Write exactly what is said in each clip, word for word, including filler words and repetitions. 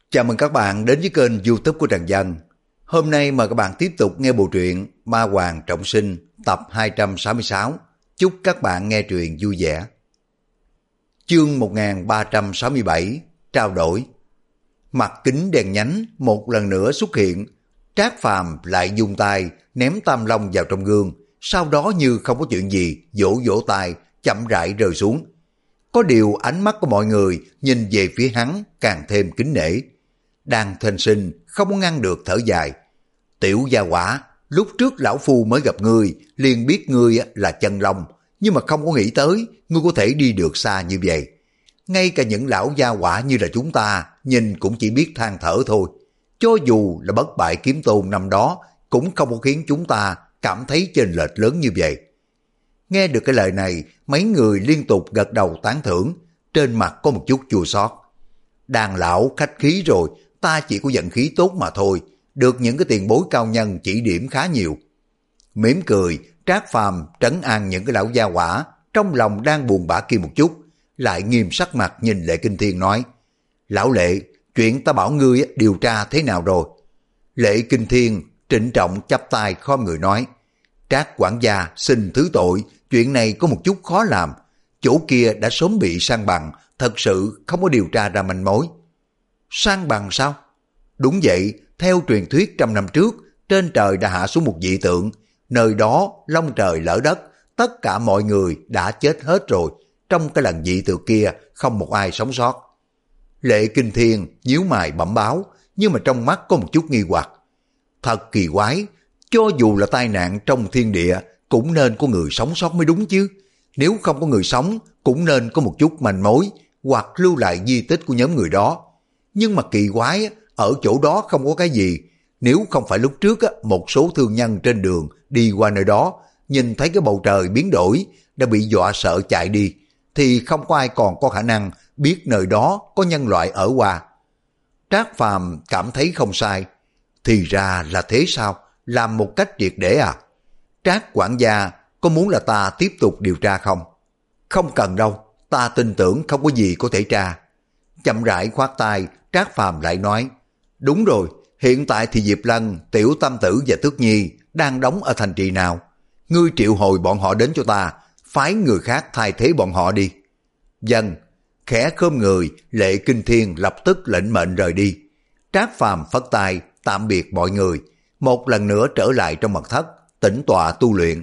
Chào mừng các bạn đến với kênh YouTube của Trần Dân. Hôm nay mời các bạn tiếp tục nghe bộ truyện Ma Hoàng Trọng Sinh tập hai trăm sáu mươi sáu. Chúc các bạn nghe truyện vui vẻ. Chương một nghìn ba trăm sáu mươi bảy. Trao đổi. Mặt kính đèn nhánh một lần nữa xuất hiện. Trác Phàm lại dùng tay ném Tam Long vào trong gương, sau đó như không có chuyện gì vỗ vỗ tay chậm rãi rơi xuống. Có điều ánh mắt của mọi người nhìn về phía hắn càng thêm kính nể. Đan Thanh Sinh không có ngăn được thở dài. Tiểu gia quả, lúc trước lão phu mới gặp ngươi liền biết ngươi là chân long, nhưng mà không có nghĩ tới ngươi có thể đi được xa như vậy. Ngay cả những lão gia quả như là chúng ta nhìn cũng chỉ biết than thở thôi. Cho dù là bất bại kiếm tôn năm đó cũng không có khiến chúng ta cảm thấy chênh lệch lớn như vậy. Nghe được cái lời này, mấy người liên tục gật đầu tán thưởng, trên mặt có một chút chua xót. Đàn lão khách khí rồi, ta chỉ có vận khí tốt mà thôi, được những cái tiền bối cao nhân chỉ điểm khá nhiều. Mỉm cười, Trác Phàm trấn an những cái lão gia hỏa trong lòng đang buồn bã kia một chút, lại nghiêm sắc mặt nhìn Lệ Kinh Thiên nói: Lão Lệ, chuyện ta bảo ngươi điều tra thế nào rồi? Lệ Kinh Thiên trịnh trọng chắp tay khom người nói: Trác quản gia xin thứ tội, chuyện này có một chút khó làm. Chỗ kia đã sớm bị san bằng, thật sự không có điều tra ra manh mối. San bằng sao? Đúng vậy, theo truyền thuyết trăm năm trước, trên trời đã hạ xuống một dị tượng, nơi đó long trời lỡ đất, tất cả mọi người đã chết hết rồi, trong cái lần dị tượng kia không một ai sống sót. Lệ Kinh Thiên nhíu mày bẩm báo, nhưng mà trong mắt có một chút nghi hoặc. Thật kỳ quái, cho dù là tai nạn trong thiên địa cũng nên có người sống sót mới đúng chứ. Nếu không có người sống cũng nên có một chút manh mối hoặc lưu lại di tích của nhóm người đó. Nhưng mà kỳ quái, ở chỗ đó không có cái gì. Nếu không phải lúc trước một số thương nhân trên đường đi qua nơi đó, nhìn thấy cái bầu trời biến đổi, đã bị dọa sợ chạy đi, thì không có ai còn có khả năng biết nơi đó có nhân loại ở qua. Trác Phàm cảm thấy không sai. Thì ra là thế sao? Làm một cách triệt để à? Trác quản gia có muốn là ta tiếp tục điều tra không? Không cần đâu, ta tin tưởng không có gì có thể tra. Chậm rãi khoát tay, Trác Phàm lại nói: Đúng rồi, hiện tại thì Diệp Lân, Tiểu Tam Tử và Tước Nhi đang đóng ở thành trì nào? Ngươi triệu hồi bọn họ đến cho ta, phái người khác thay thế bọn họ đi. Dân, khẽ khom người, Lệ Kinh Thiên lập tức lệnh mệnh rời đi. Trác Phàm phất tay tạm biệt mọi người, một lần nữa trở lại trong mật thất, tĩnh tọa tu luyện.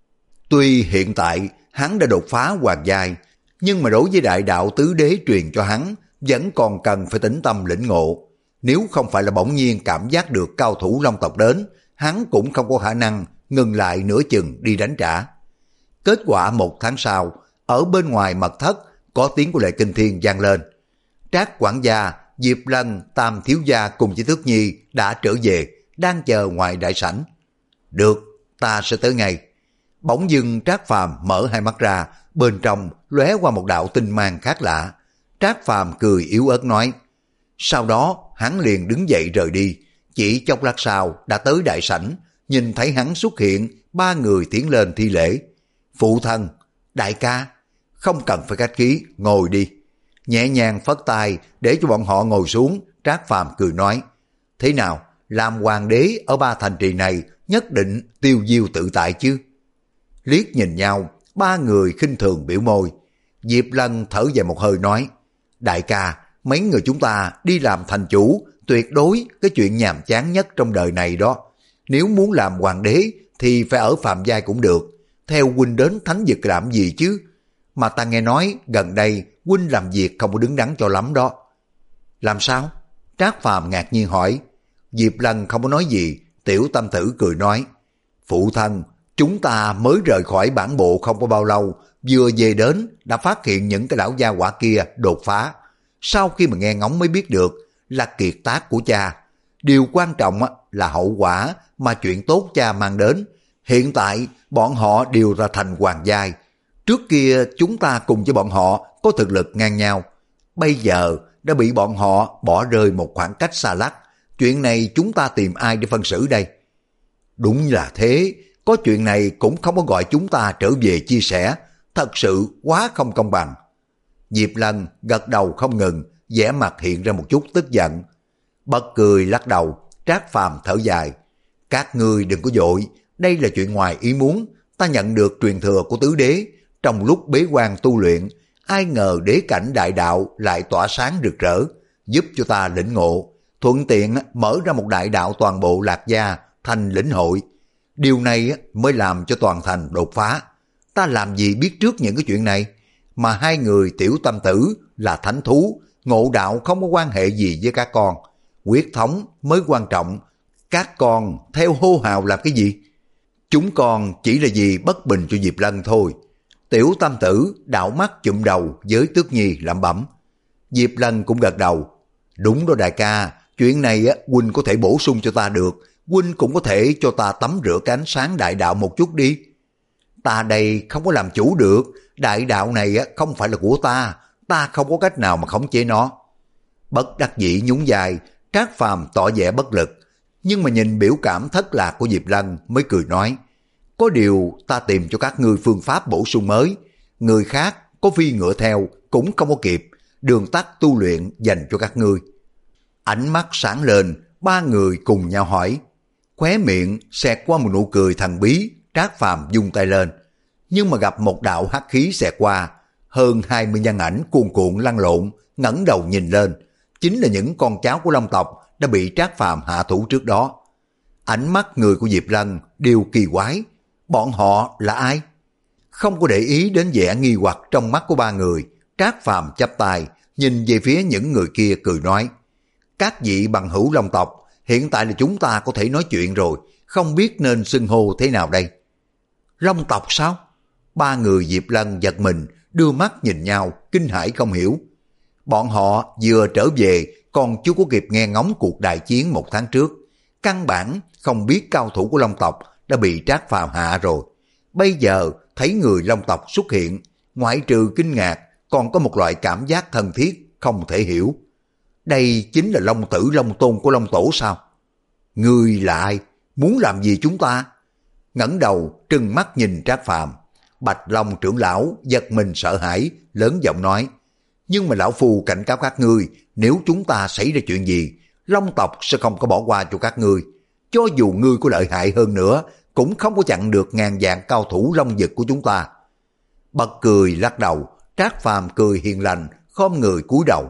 Tuy hiện tại hắn đã đột phá hoàng giai, nhưng mà đối với đại đạo tứ đế truyền cho hắn, vẫn còn cần phải tĩnh tâm lĩnh ngộ. Nếu không phải là bỗng nhiên cảm giác được cao thủ Long tộc đến, hắn cũng không có khả năng ngừng lại nửa chừng đi đánh trả. Kết quả một tháng sau, ở bên ngoài mật thất, có tiếng của Lệ Kinh Thiên vang lên. Trác quản gia, Diệp Lân, Tam thiếu gia cùng với Tước Nhi đã trở về, đang chờ ngoài đại sảnh. Được, ta sẽ tới ngay. Bỗng dưng Trác Phàm mở hai mắt ra, bên trong lóe qua một đạo tinh mang khác lạ. Trác Phàm cười yếu ớt nói. Sau đó hắn liền đứng dậy rời đi. Chỉ chốc lát sau đã tới đại sảnh, nhìn thấy hắn xuất hiện, ba người tiến lên thi lễ. Phụ thân, đại ca, không cần phải khách khí, ngồi đi. Nhẹ nhàng phất tay để cho bọn họ ngồi xuống. Trác Phàm cười nói: Thế nào, làm hoàng đế ở ba thành trì này nhất định tiêu diêu tự tại chứ? Liếc nhìn nhau, ba người khinh thường biểu môi. Diệp Lân thở dài một hơi nói: Đại ca, mấy người chúng ta đi làm thành chủ, tuyệt đối cái chuyện nhàm chán nhất trong đời này đó. Nếu muốn làm hoàng đế thì phải ở phàm giai cũng được. Theo huynh đến thánh vực làm gì chứ? Mà ta nghe nói gần đây huynh làm việc không có đứng đắn cho lắm đó. Làm sao? Trác Phàm ngạc nhiên hỏi. Diệp Lân không có nói gì. Tiểu Tam Tử cười nói: Phụ thân, chúng ta mới rời khỏi bản bộ không có bao lâu, vừa về đến đã phát hiện những cái lão gia hỏa kia đột phá. Sau khi mà nghe ngóng mới biết được là kiệt tác của cha. Điều quan trọng là hậu quả mà chuyện tốt cha mang đến. Hiện tại bọn họ đều ra thành hoàng giai. Trước kia chúng ta cùng với bọn họ có thực lực ngang nhau. Bây giờ đã bị bọn họ bỏ rơi một khoảng cách xa lắc. Chuyện này chúng ta tìm ai để phân xử đây? Đúng là thế, có chuyện này cũng không có gọi chúng ta trở về chia sẻ. Thật sự quá không công bằng. Diệp Lân gật đầu không ngừng, vẻ mặt hiện ra một chút tức giận. Bất cười lắc đầu, Trác Phàm thở dài. Các ngươi đừng có vội, đây là chuyện ngoài ý muốn, ta nhận được truyền thừa của tứ đế, trong lúc bế quan tu luyện, ai ngờ đế cảnh đại đạo lại tỏa sáng rực rỡ, giúp cho ta lĩnh ngộ, thuận tiện mở ra một đại đạo toàn bộ Lạc Gia thành lĩnh hội. Điều này mới làm cho toàn thành đột phá. Ta làm gì biết trước những cái chuyện này, mà hai người tiểu tâm tử là thánh thú, ngộ đạo không có quan hệ gì với các con. Quyết thống mới quan trọng, các con theo hô hào làm cái gì? Chúng con chỉ là vì bất bình cho Diệp Lân thôi. Tiểu tam tử đảo mắt chụm đầu với Tước Nhi lẩm bẩm. Diệp Lân cũng gật đầu. Đúng đó đại ca, chuyện này á, huynh có thể bổ sung cho ta được, huynh cũng có thể cho ta tắm rửa cái ánh sáng đại đạo một chút đi. Ta đây không có làm chủ được, đại đạo này á, không phải là của ta, ta không có cách nào mà khống chế nó. Bất đắc dĩ nhún vai, Trác Phàm tỏ vẻ bất lực, nhưng mà nhìn biểu cảm thất lạc của Diệp Lân mới cười nói, có điều ta tìm cho các ngươi phương pháp bổ sung mới, người khác có phi ngựa theo cũng không có kịp, đường tắt tu luyện dành cho các ngươi. Ánh mắt sáng lên, ba người cùng nhau hỏi, khóe miệng xẹt qua một nụ cười thần bí. Trác Phàm vung tay lên, nhưng mà gặp một đạo hắc khí xẹt qua, hơn hai mươi nhân ảnh cuồn cuộn lăn lộn, ngẩng đầu nhìn lên, chính là những con cháu của Long tộc đã bị Trác Phàm hạ thủ trước đó. Ánh mắt người của Diệp Lân đều kỳ quái, bọn họ là ai? Không có để ý đến vẻ nghi hoặc trong mắt của ba người, Trác Phàm chắp tay nhìn về phía những người kia cười nói, các vị bằng hữu Long tộc, hiện tại là chúng ta có thể nói chuyện rồi, không biết nên xưng hô thế nào đây? Long tộc sao? Ba người Diệp Lân giật mình, đưa mắt nhìn nhau, kinh hãi không hiểu. Bọn họ vừa trở về, còn chưa có kịp nghe ngóng cuộc đại chiến một tháng trước. Căn bản không biết cao thủ của Long tộc đã bị Trác Phàm hạ rồi. Bây giờ thấy người Long tộc xuất hiện, ngoại trừ kinh ngạc, còn có một loại cảm giác thân thiết, không thể hiểu. Đây chính là Long tử Long tôn của Long tổ sao? Ngươi là ai? Muốn làm gì chúng ta? Ngẩng đầu trừng mắt nhìn Trác Phàm, Bạch Long trưởng lão giật mình sợ hãi, lớn giọng nói, nhưng mà lão phu cảnh cáo các ngươi, nếu chúng ta xảy ra chuyện gì, Long tộc sẽ không có bỏ qua cho các ngươi. Cho dù ngươi có lợi hại hơn nữa, cũng không có chặn được ngàn vạn cao thủ Long vực của chúng ta. Bật cười lắc đầu, Trác Phàm cười hiền lành, khom người cúi đầu.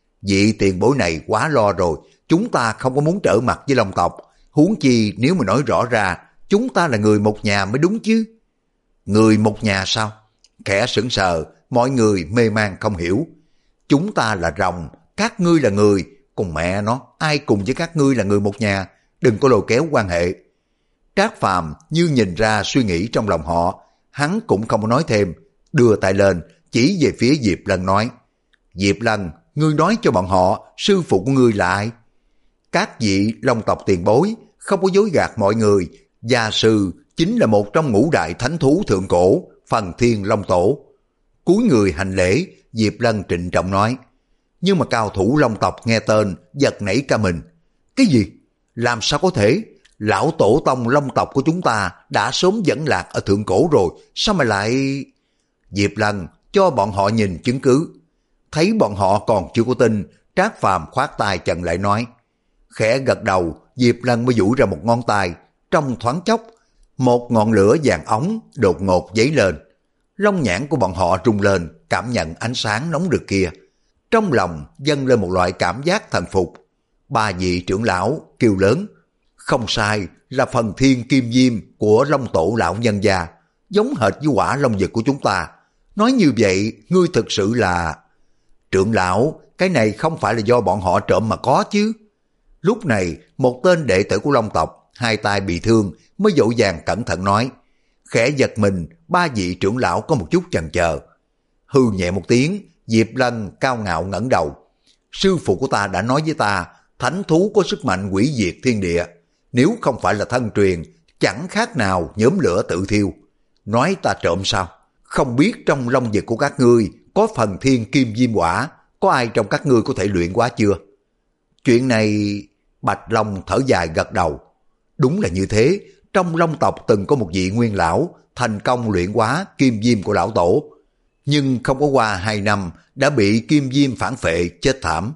Vị tiền bối này quá lo rồi, chúng ta không có muốn trở mặt với Long tộc, huống chi nếu mà nói rõ ra, chúng ta là người một nhà mới đúng chứ. Người một nhà sao? Khẽ sững sờ, mọi người mê man không hiểu. Chúng ta là rồng, các ngươi là người, còn mẹ nó, ai cùng với các ngươi là người một nhà, đừng có lôi kéo quan hệ. Trác Phàm như nhìn ra suy nghĩ trong lòng họ, hắn cũng không có nói thêm, đưa tay lên, chỉ về phía Diệp Lân nói, Diệp Lân, ngươi nói cho bọn họ, sư phụ của ngươi là ai? Các vị Long tộc tiền bối, không có dối gạt mọi người, gia sư chính là một trong ngũ đại thánh thú thượng cổ, Phần Thiên Long Tổ. Cúi người hành lễ, Diệp Lân trịnh trọng nói, nhưng mà cao thủ Long tộc nghe tên, giật nảy cả mình. Cái gì? Làm sao có thể? Lão tổ tông Long tộc của chúng ta đã sớm dẫn lạc ở thượng cổ rồi, sao mà lại... Diệp Lân cho bọn họ nhìn chứng cứ. Thấy bọn họ còn chưa có tin, Trác Phàm khoát tay chặn lại nói. Khẽ gật đầu, Diệp Lân mới duỗi ra một ngón tay, trong thoáng chốc, một ngọn lửa vàng óng đột ngột dấy lên. Long nhãn của bọn họ rung lên, cảm nhận ánh sáng nóng rực kia. Trong lòng dâng lên một loại cảm giác thần phục. Ba vị trưởng lão kêu lớn, không sai, là Phần Thiên Kim Diêm của Long tổ lão nhân gia, giống hệt với quả long vực của chúng ta. Nói như vậy, ngươi thực sự là... Trưởng lão, cái này không phải là do bọn họ trộm mà có chứ. Lúc này, một tên đệ tử của Long tộc, hai tay bị thương, mới dỗ dàng cẩn thận nói. Khẽ giật mình, ba vị trưởng lão có một chút chần chờ. Hư nhẹ một tiếng, Diệp Lân cao ngạo ngẩng đầu. Sư phụ của ta đã nói với ta, thánh thú có sức mạnh hủy diệt thiên địa. Nếu không phải là thân truyền, chẳng khác nào nhóm lửa tự thiêu. Nói ta trộm sao? Không biết trong long vực của các ngươi có Phần Thiên Kim Diêm quả, có ai trong các ngươi có thể luyện quá chưa? Chuyện này... Bạch Long thở dài gật đầu. Đúng là như thế, trong Long tộc từng có một vị nguyên lão thành công luyện hóa kim diêm của lão tổ. Nhưng không có qua hai năm đã bị kim diêm phản phệ chết thảm.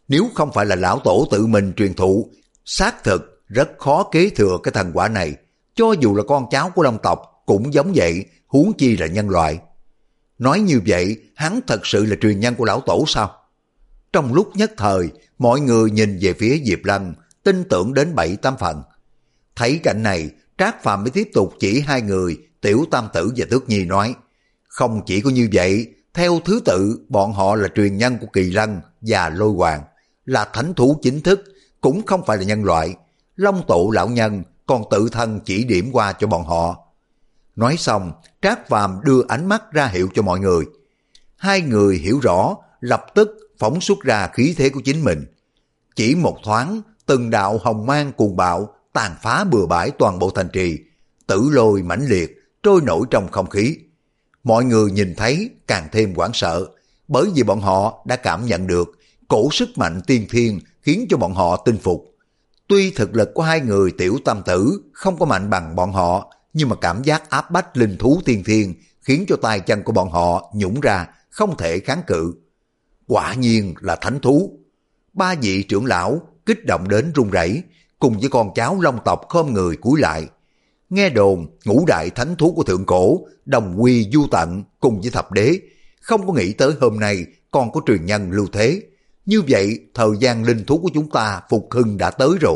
Nếu không phải là lão tổ tự mình truyền thụ, xác thực rất khó kế thừa cái thần quả này. Cho dù là con cháu của Long tộc cũng giống vậy, huống chi là nhân loại. Nói như vậy, hắn thật sự là truyền nhân của lão tổ sao? Trong lúc nhất thời, mọi người nhìn về phía Diệp Lân, tin tưởng đến bảy tám phần. Thấy cảnh này, Trác Phàm mới tiếp tục chỉ hai người, Tiểu Tam Tử và Tước Nhi nói, không chỉ có như vậy, theo thứ tự, bọn họ là truyền nhân của Kỳ Lân và Lôi Hoàng, là thánh thú chính thức, cũng không phải là nhân loại. Long tổ lão nhân còn tự thân chỉ điểm qua cho bọn họ. Nói xong, Trác Phàm đưa ánh mắt ra hiệu cho mọi người. Hai người hiểu rõ, lập tức phóng xuất ra khí thế của chính mình. Chỉ một thoáng, từng đạo hồng mang cuồng bạo tàn phá bừa bãi toàn bộ thành trì, tử lôi mãnh liệt trôi nổi trong không khí. Mọi người nhìn thấy càng thêm hoảng sợ, bởi vì bọn họ đã cảm nhận được cổ sức mạnh tiên thiên khiến cho bọn họ tin phục. Tuy thực lực của hai người Tiểu Tam Tử không có mạnh bằng bọn họ, nhưng mà cảm giác áp bách linh thú tiên thiên khiến cho tay chân của bọn họ nhũn ra, không thể kháng cự. Quả nhiên là thánh thú. Ba vị trưởng lão kích động đến run rẩy, cùng với con cháu Long tộc khom người cúi lại. Nghe đồn ngũ đại thánh thú của thượng cổ đồng quy du tận cùng với thập đế, không có nghĩ tới hôm nay còn có truyền nhân lưu thế. Như vậy thời gian linh thú của chúng ta phục hưng đã tới rồi.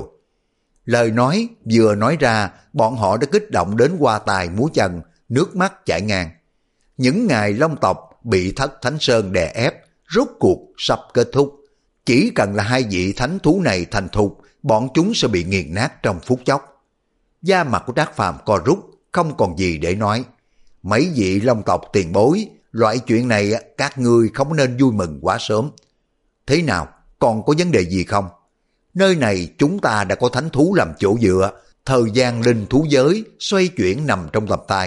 Lời nói vừa nói ra, bọn họ đã kích động đến hoa tài múa chân, nước mắt chảy ngang. Những ngày Long tộc bị Thất Thánh Sơn đè ép, rốt cuộc sắp kết thúc. Chỉ cần là hai vị thánh thú này thành thục, bọn chúng sẽ bị nghiền nát trong phút chốc. Da mặt của Trác Phàm co rút, không còn gì để nói. Mấy vị Long tộc tiền bối, loại chuyện này các ngươi không nên vui mừng quá sớm. Thế nào, còn có vấn đề gì không? Nơi này chúng ta đã có thánh thú làm chỗ dựa, thời gian linh thú giới xoay chuyển nằm trong tầm tay.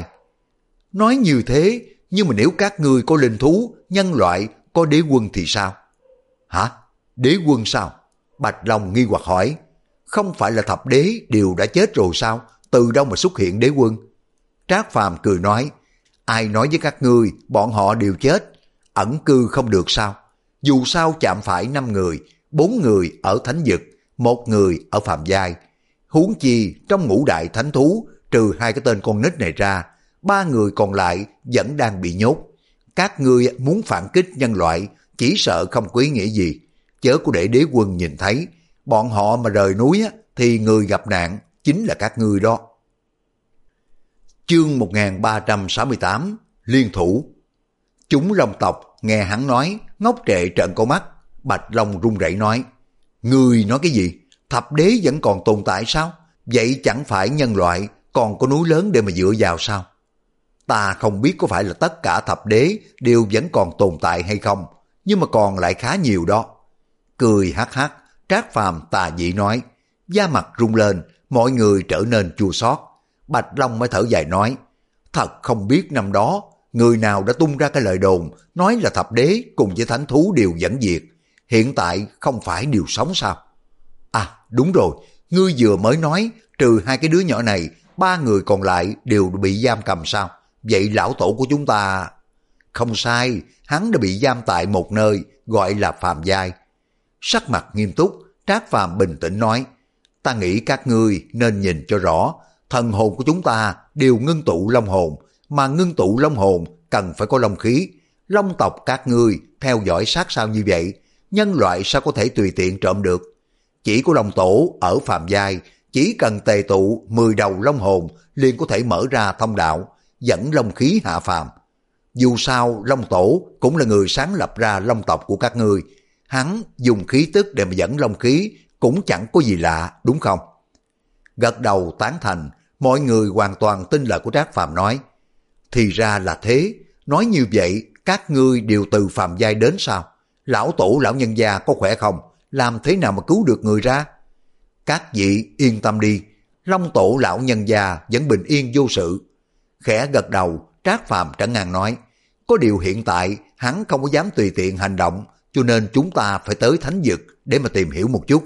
Nói như thế, nhưng mà nếu các ngươi có linh thú, nhân loại có đế quân thì sao? Hả? Đế quân sao? Bạch Long nghi hoặc hỏi. Không phải là thập đế đều đã chết rồi sao? Từ đâu mà xuất hiện đế quân? Trác Phàm cười nói, ai nói với các ngươi bọn họ đều chết, ẩn cư không được sao? Dù sao chạm phải năm người, bốn người ở thánh vực, một người ở phàm giai. Huống chi trong ngũ đại thánh thú, trừ hai cái tên con nít này ra, ba người còn lại vẫn đang bị nhốt. Các ngươi muốn phản kích nhân loại, chỉ sợ không có ý nghĩa gì. Chớ có để đế quân nhìn thấy, bọn họ mà rời núi thì người gặp nạn chính là các ngươi đó. Chương một nghìn ba trăm sáu mươi tám, Liên thủ. Chúng Long tộc nghe hắn nói, ngốc trệ trợn con mắt. Bạch Long run rẩy nói, ngươi nói cái gì? Thập đế vẫn còn tồn tại sao? Vậy chẳng phải nhân loại còn có núi lớn để mà dựa vào sao? Ta không biết có phải là tất cả thập đế đều vẫn còn tồn tại hay không, nhưng mà còn lại khá nhiều đó. Cười hắc hắc, Trác Phàm tà dị nói, da mặt rung lên, mọi người trở nên chua xót. Bạch Long mới thở dài nói, thật không biết năm đó người nào đã tung ra cái lời đồn nói là thập đế cùng với thánh thú đều dẫn diệt, hiện tại không phải đều sống sao? À đúng rồi, ngươi vừa mới nói trừ hai cái đứa nhỏ này, ba người còn lại đều bị giam cầm sao? Vậy lão tổ của chúng ta... Không sai, hắn đã bị giam tại một nơi gọi là phàm giai. Sắc mặt nghiêm túc, Trác Phàm bình tĩnh nói, ta nghĩ các ngươi nên nhìn cho rõ, thần hồn của chúng ta đều ngưng tụ long hồn, mà ngưng tụ long hồn cần phải có long khí. Long tộc các ngươi theo dõi sát sao như vậy, nhân loại sao có thể tùy tiện trộm được? Chỉ có long tổ ở phàm giai, chỉ cần tề tụ mười đầu long hồn liền có thể mở ra thông đạo, dẫn long khí hạ phàm. Dù sao long tổ cũng là người sáng lập ra long tộc của các ngươi, hắn dùng khí tức để mà dẫn long khí cũng chẳng có gì lạ, đúng không? Gật đầu tán thành, mọi người hoàn toàn tin lời của Trác Phàm nói. Thì ra là thế, nói như vậy các ngươi đều từ phàm giai đến sao? Lão tổ lão nhân gia có khỏe không? Làm thế nào mà cứu được người ra? Các vị yên tâm đi, long tổ lão nhân gia vẫn bình yên vô sự. Khẽ gật đầu, Trác Phàm trấn ngang nói, có điều hiện tại hắn không có dám tùy tiện hành động, cho nên chúng ta phải tới thánh vực để mà tìm hiểu một chút.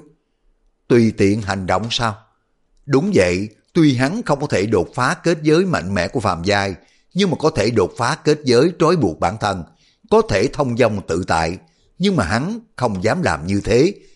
Tùy tiện hành động sao? Đúng vậy, tuy hắn không có thể đột phá kết giới mạnh mẽ của phàm giai, nhưng mà có thể đột phá kết giới trói buộc bản thân, có thể thông dong tự tại, nhưng mà hắn không dám làm như thế,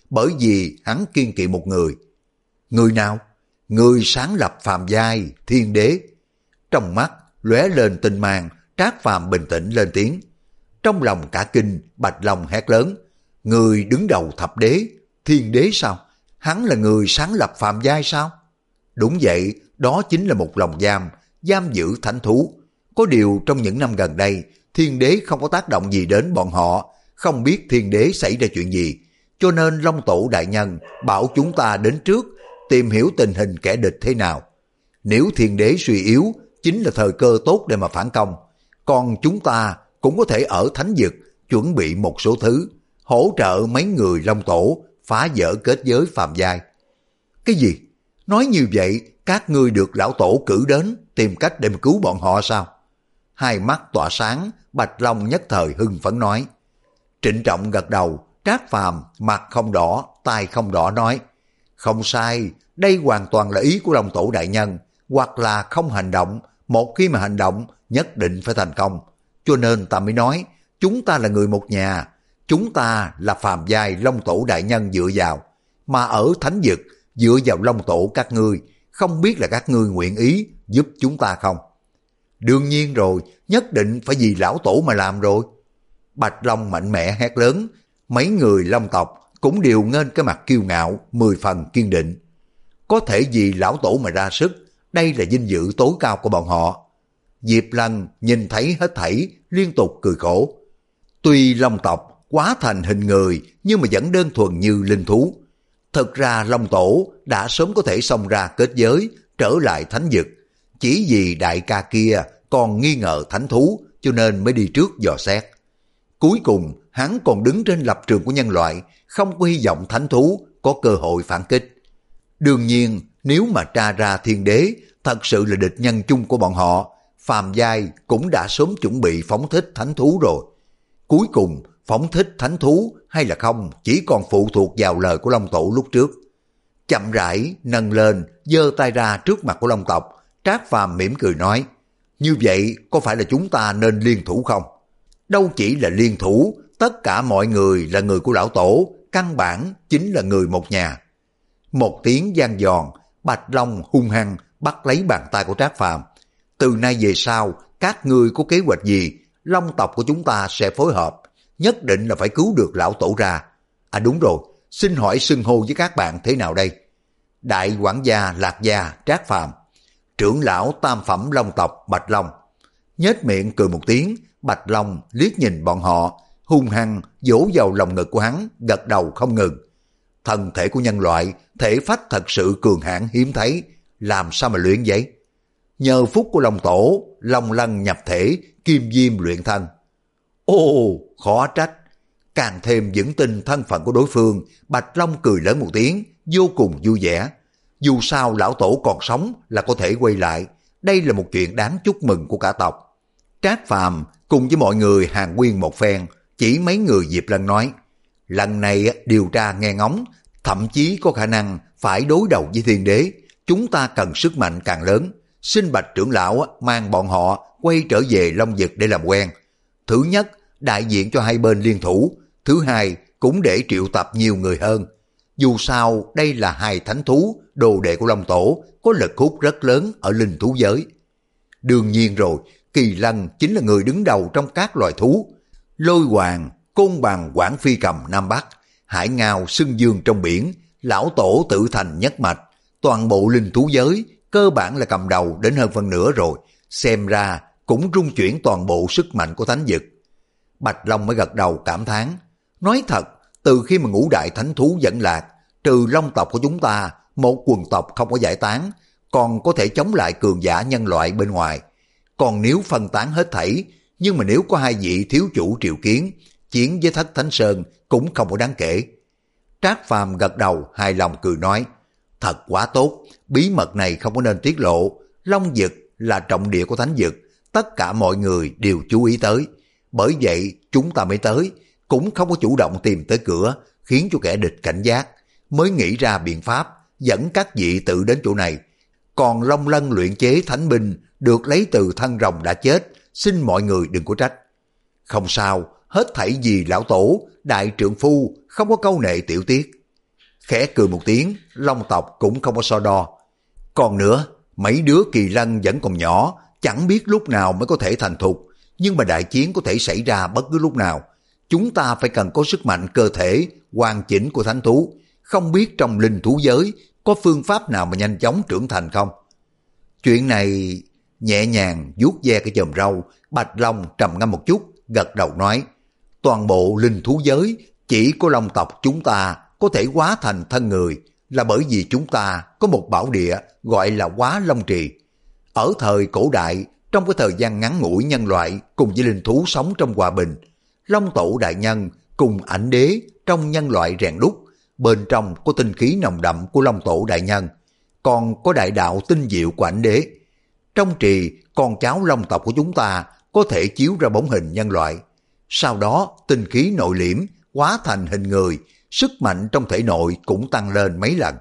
bởi vì hắn kiên kỵ một người. Người nào? Người sáng lập Phàm giai, Thiên Đế. Trong mắt lóe lên tinh mang, Trác Phàm bình tĩnh lên tiếng. Trong lòng cả kinh, Bạch Long hét lớn. Người đứng đầu thập đế, Thiên Đế sao? Hắn là người sáng lập Phàm giai sao? Đúng vậy, đó chính là một lồng giam, giam giữ thánh thú. Có điều trong những năm gần đây, Thiên Đế không có tác động gì đến bọn họ, không biết Thiên Đế xảy ra chuyện gì, cho nên Long Tổ đại nhân bảo chúng ta đến trước, tìm hiểu tình hình kẻ địch thế nào. Nếu Thiên Đế suy yếu, chính là thời cơ tốt để mà phản công, còn chúng ta cũng có thể ở thánh vực chuẩn bị một số thứ, hỗ trợ mấy người Long Tổ phá vỡ kết giới Phàm giai. Cái gì? Nói như vậy, các ngươi được lão tổ cử đến tìm cách để mà cứu bọn họ sao? Hai mắt tỏa sáng, Bạch Long nhất thời hưng phấn nói. Trịnh trọng gật đầu, Trác Phàm mặt không đỏ, tai không đỏ nói. Không sai, đây hoàn toàn là ý của Long Tổ đại nhân, hoặc là không hành động, một khi mà hành động nhất định phải thành công. Cho nên ta mới nói, chúng ta là người một nhà, chúng ta là Phàm giai Long Tổ đại nhân dựa vào, mà ở thánh vực dựa vào Long Tổ các ngươi, không biết là các ngươi nguyện ý giúp chúng ta không? Đương nhiên rồi, nhất định phải vì lão tổ mà làm rồi. Bạch Long mạnh mẽ hét lớn, mấy người Long tộc cũng đều nghênh cái mặt kiêu ngạo, mười phần kiên định. Có thể vì lão tổ mà ra sức, đây là vinh dự tối cao của bọn họ. Diệp Lân nhìn thấy hết thảy, liên tục cười khổ. Tuy Long tộc quá thành hình người, nhưng mà vẫn đơn thuần như linh thú. Thực ra Long Tổ đã sớm có thể xông ra kết giới, trở lại thánh vực. Chỉ vì đại ca kia còn nghi ngờ thánh thú, cho nên mới đi trước dò xét. Cuối cùng, hắn còn đứng trên lập trường của nhân loại, không có hy vọng thánh thú có cơ hội phản kích. Đương nhiên, nếu mà tra ra Thiên Đế thật sự là địch nhân chung của bọn họ, Phàm giai cũng đã sớm chuẩn bị phóng thích thánh thú rồi. Cuối cùng, phóng thích thánh thú hay là không chỉ còn phụ thuộc vào lời của Long Tổ lúc trước. Chậm rãi nâng lên, giơ tay ra trước mặt của Long tộc, Trác Phàm mỉm cười nói, như vậy có phải là chúng ta nên liên thủ không? Đâu chỉ là liên thủ, tất cả mọi người là người của lão tổ, căn bản chính là người một nhà. Một tiếng vang giòn, Bạch Long hung hăng bắt lấy bàn tay của Trác Phàm. Từ nay về sau, các ngươi có kế hoạch gì, Long tộc của chúng ta sẽ phối hợp, nhất định là phải cứu được lão tổ ra. À đúng rồi, xin hỏi xưng hô với các bạn thế nào đây? Đại quản gia Lạc Gia Trác Phàm, trưởng lão tam phẩm Long tộc Bạch Long. Nhếch miệng cười một tiếng, Bạch Long liếc nhìn bọn họ, hung hăng vỗ vào lòng ngực của hắn, gật đầu không ngừng. Thân thể của nhân loại, thể phách thật sự cường hãn hiếm thấy, làm sao mà luyện vậy? Nhờ phúc của Long Tổ, Long Lân nhập thể, kim diêm luyện thân. Ồ, khó trách. Càng thêm vững tin thân phận của đối phương, Bạch Long cười lớn một tiếng, vô cùng vui vẻ. Dù sao lão tổ còn sống là có thể quay lại, đây là một chuyện đáng chúc mừng của cả tộc. Trác Phàm cùng với mọi người hàn huyên một phen, chỉ mấy người Diệp Lân nói, lần này điều tra nghe ngóng, thậm chí có khả năng phải đối đầu với Thiên Đế, chúng ta cần sức mạnh càng lớn. Xin Bạch trưởng lão mang bọn họ quay trở về Long Vực để làm quen. Thứ nhất, đại diện cho hai bên liên thủ. Thứ hai, cũng để triệu tập nhiều người hơn. Dù sao, đây là hai thánh thú, đồ đệ của Long Tổ, có lực hút rất lớn ở linh thú giới. Đương nhiên rồi, Kỳ Lân chính là người đứng đầu trong các loài thú. Lôi Hoàng, Côn Bằng, Quảng Phi Cầm Nam Bắc, Hải Ngao, Xưng Dương trong biển, lão tổ tự thành nhất mạch, toàn bộ linh thú giới, cơ bản là cầm đầu đến hơn phân nửa rồi, xem ra cũng rung chuyển toàn bộ sức mạnh của thánh vực. Bạch Long mới gật đầu cảm thán, nói thật, từ khi mà ngũ đại thánh thú dẫn lạc, trừ Long tộc của chúng ta, một quần tộc không có giải tán, còn có thể chống lại cường giả nhân loại bên ngoài. Còn nếu phân tán hết thảy, nhưng mà nếu có hai vị thiếu chủ triệu kiến, chiến với Thất Thánh Sơn cũng không có đáng kể. Trác Phàm gật đầu hài lòng cười nói, thật quá tốt, bí mật này không có nên tiết lộ, Long Vực là trọng địa của thánh vực, tất cả mọi người đều chú ý tới. Bởi vậy chúng ta mới tới, cũng không có chủ động tìm tới cửa, khiến cho kẻ địch cảnh giác, mới nghĩ ra biện pháp dẫn các vị tự đến chỗ này. Còn Long Lân luyện chế thánh binh được lấy từ thân rồng đã chết, xin mọi người đừng có trách. Không sao, hết thảy vì lão tổ, đại trượng phu, không có câu nệ tiểu tiết. Khẽ cười một tiếng, Long tộc cũng không có so đo. Còn nữa, mấy đứa kỳ lân vẫn còn nhỏ, chẳng biết lúc nào mới có thể thành thục, nhưng mà đại chiến có thể xảy ra bất cứ lúc nào. Chúng ta phải cần có sức mạnh cơ thể hoàn chỉnh của thánh thú, không biết trong linh thú giới có phương pháp nào mà nhanh chóng trưởng thành không? Chuyện này... Nhẹ nhàng vuốt ve cái chòm râu, Bạch Long trầm ngâm một chút, gật đầu nói, toàn bộ linh thú giới chỉ có long tộc chúng ta có thể hóa thành thân người, là bởi vì chúng ta có một bảo địa gọi là Hóa Long Trì. Ở thời cổ đại, trong cái thời gian ngắn ngủi nhân loại cùng với linh thú sống trong hòa bình, Long Tổ Đại Nhân cùng ảnh đế trong nhân loại rèn đúc, bên trong có tinh khí nồng đậm của Long Tổ Đại Nhân, còn có đại đạo tinh diệu của ảnh đế. Trong trì, con cháu long tộc của chúng ta có thể chiếu ra bóng hình nhân loại. Sau đó, tinh khí nội liễm, hóa thành hình người, sức mạnh trong thể nội cũng tăng lên mấy lần.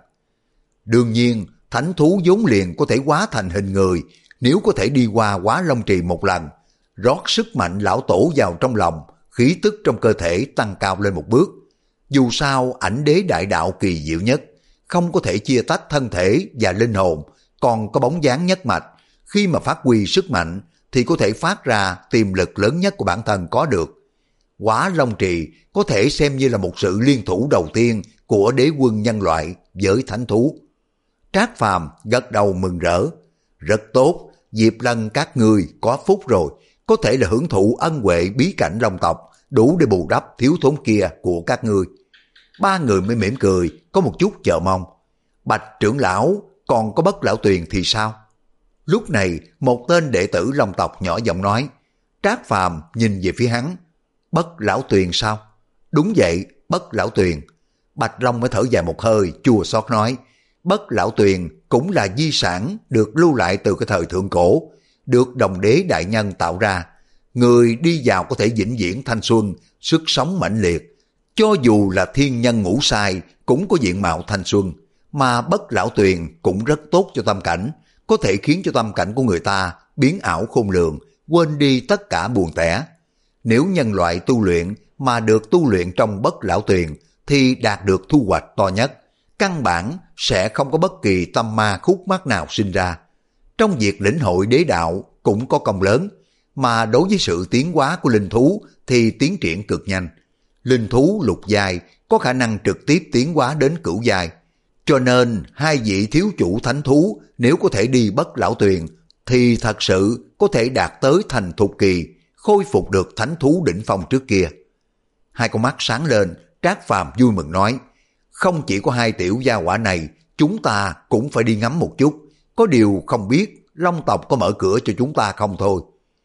Đương nhiên, thánh thú vốn liền có thể hóa thành hình người, nếu có thể đi qua Hóa Long Trì một lần, rót sức mạnh lão tổ vào trong lòng, khí tức trong cơ thể tăng cao lên một bước. Dù sao, ảnh đế đại đạo kỳ diệu nhất, không có thể chia tách thân thể và linh hồn, còn có bóng dáng nhất mạch. Khi mà phát huy sức mạnh thì có thể phát ra tiềm lực lớn nhất của bản thân có được. Hóa Long Trì có thể xem như là một sự liên thủ đầu tiên của đế quân nhân loại với thánh thú. Trác Phàm gật đầu mừng rỡ. Rất tốt, Diệp Lân các ngươi có phúc rồi, có thể là hưởng thụ ân huệ bí cảnh long tộc, đủ để bù đắp thiếu thốn kia của các ngươi. Ba người mới mỉm cười, có một chút chờ mong. Bạch trưởng lão, còn có Bất Lão Tuyền thì sao? Lúc này, một tên đệ tử long tộc nhỏ giọng nói. Trác Phàm nhìn về phía hắn. Bất Lão Tuyền sao? Đúng vậy, Bất Lão Tuyền. Bạch Long mới thở dài một hơi, chua xót nói. Bất Lão Tuyền cũng là di sản được lưu lại từ cái thời thượng cổ, được đồng đế đại nhân tạo ra. Người đi vào có thể vĩnh viễn thanh xuân, sức sống mãnh liệt. Cho dù là thiên nhân ngũ sai cũng có diện mạo thanh xuân, mà Bất Lão Tuyền cũng rất tốt cho tâm cảnh, có thể khiến cho tâm cảnh của người ta biến ảo khôn lường, quên đi tất cả buồn tẻ. Nếu nhân loại tu luyện mà được tu luyện trong Bất Lão Tuyền thì đạt được thu hoạch to nhất, căn bản sẽ không có bất kỳ tâm ma khúc mắc nào sinh ra. Trong việc lĩnh hội đế đạo cũng có công lớn, mà đối với sự tiến hóa của linh thú thì tiến triển cực nhanh. Linh thú lục giai có khả năng trực tiếp tiến hóa đến cửu giai, cho nên hai vị thiếu chủ thánh thú nếu có thể đi Bất Lão Tuyền thì thật sự có thể đạt tới thành thục kỳ, khôi phục được thánh thú đỉnh phong trước kia. Hai con mắt sáng lên, Trác Phàm vui mừng nói, không chỉ có hai tiểu gia hỏa này, chúng ta cũng phải đi ngắm một chút, có điều không biết Long tộc có mở cửa cho chúng ta không thôi.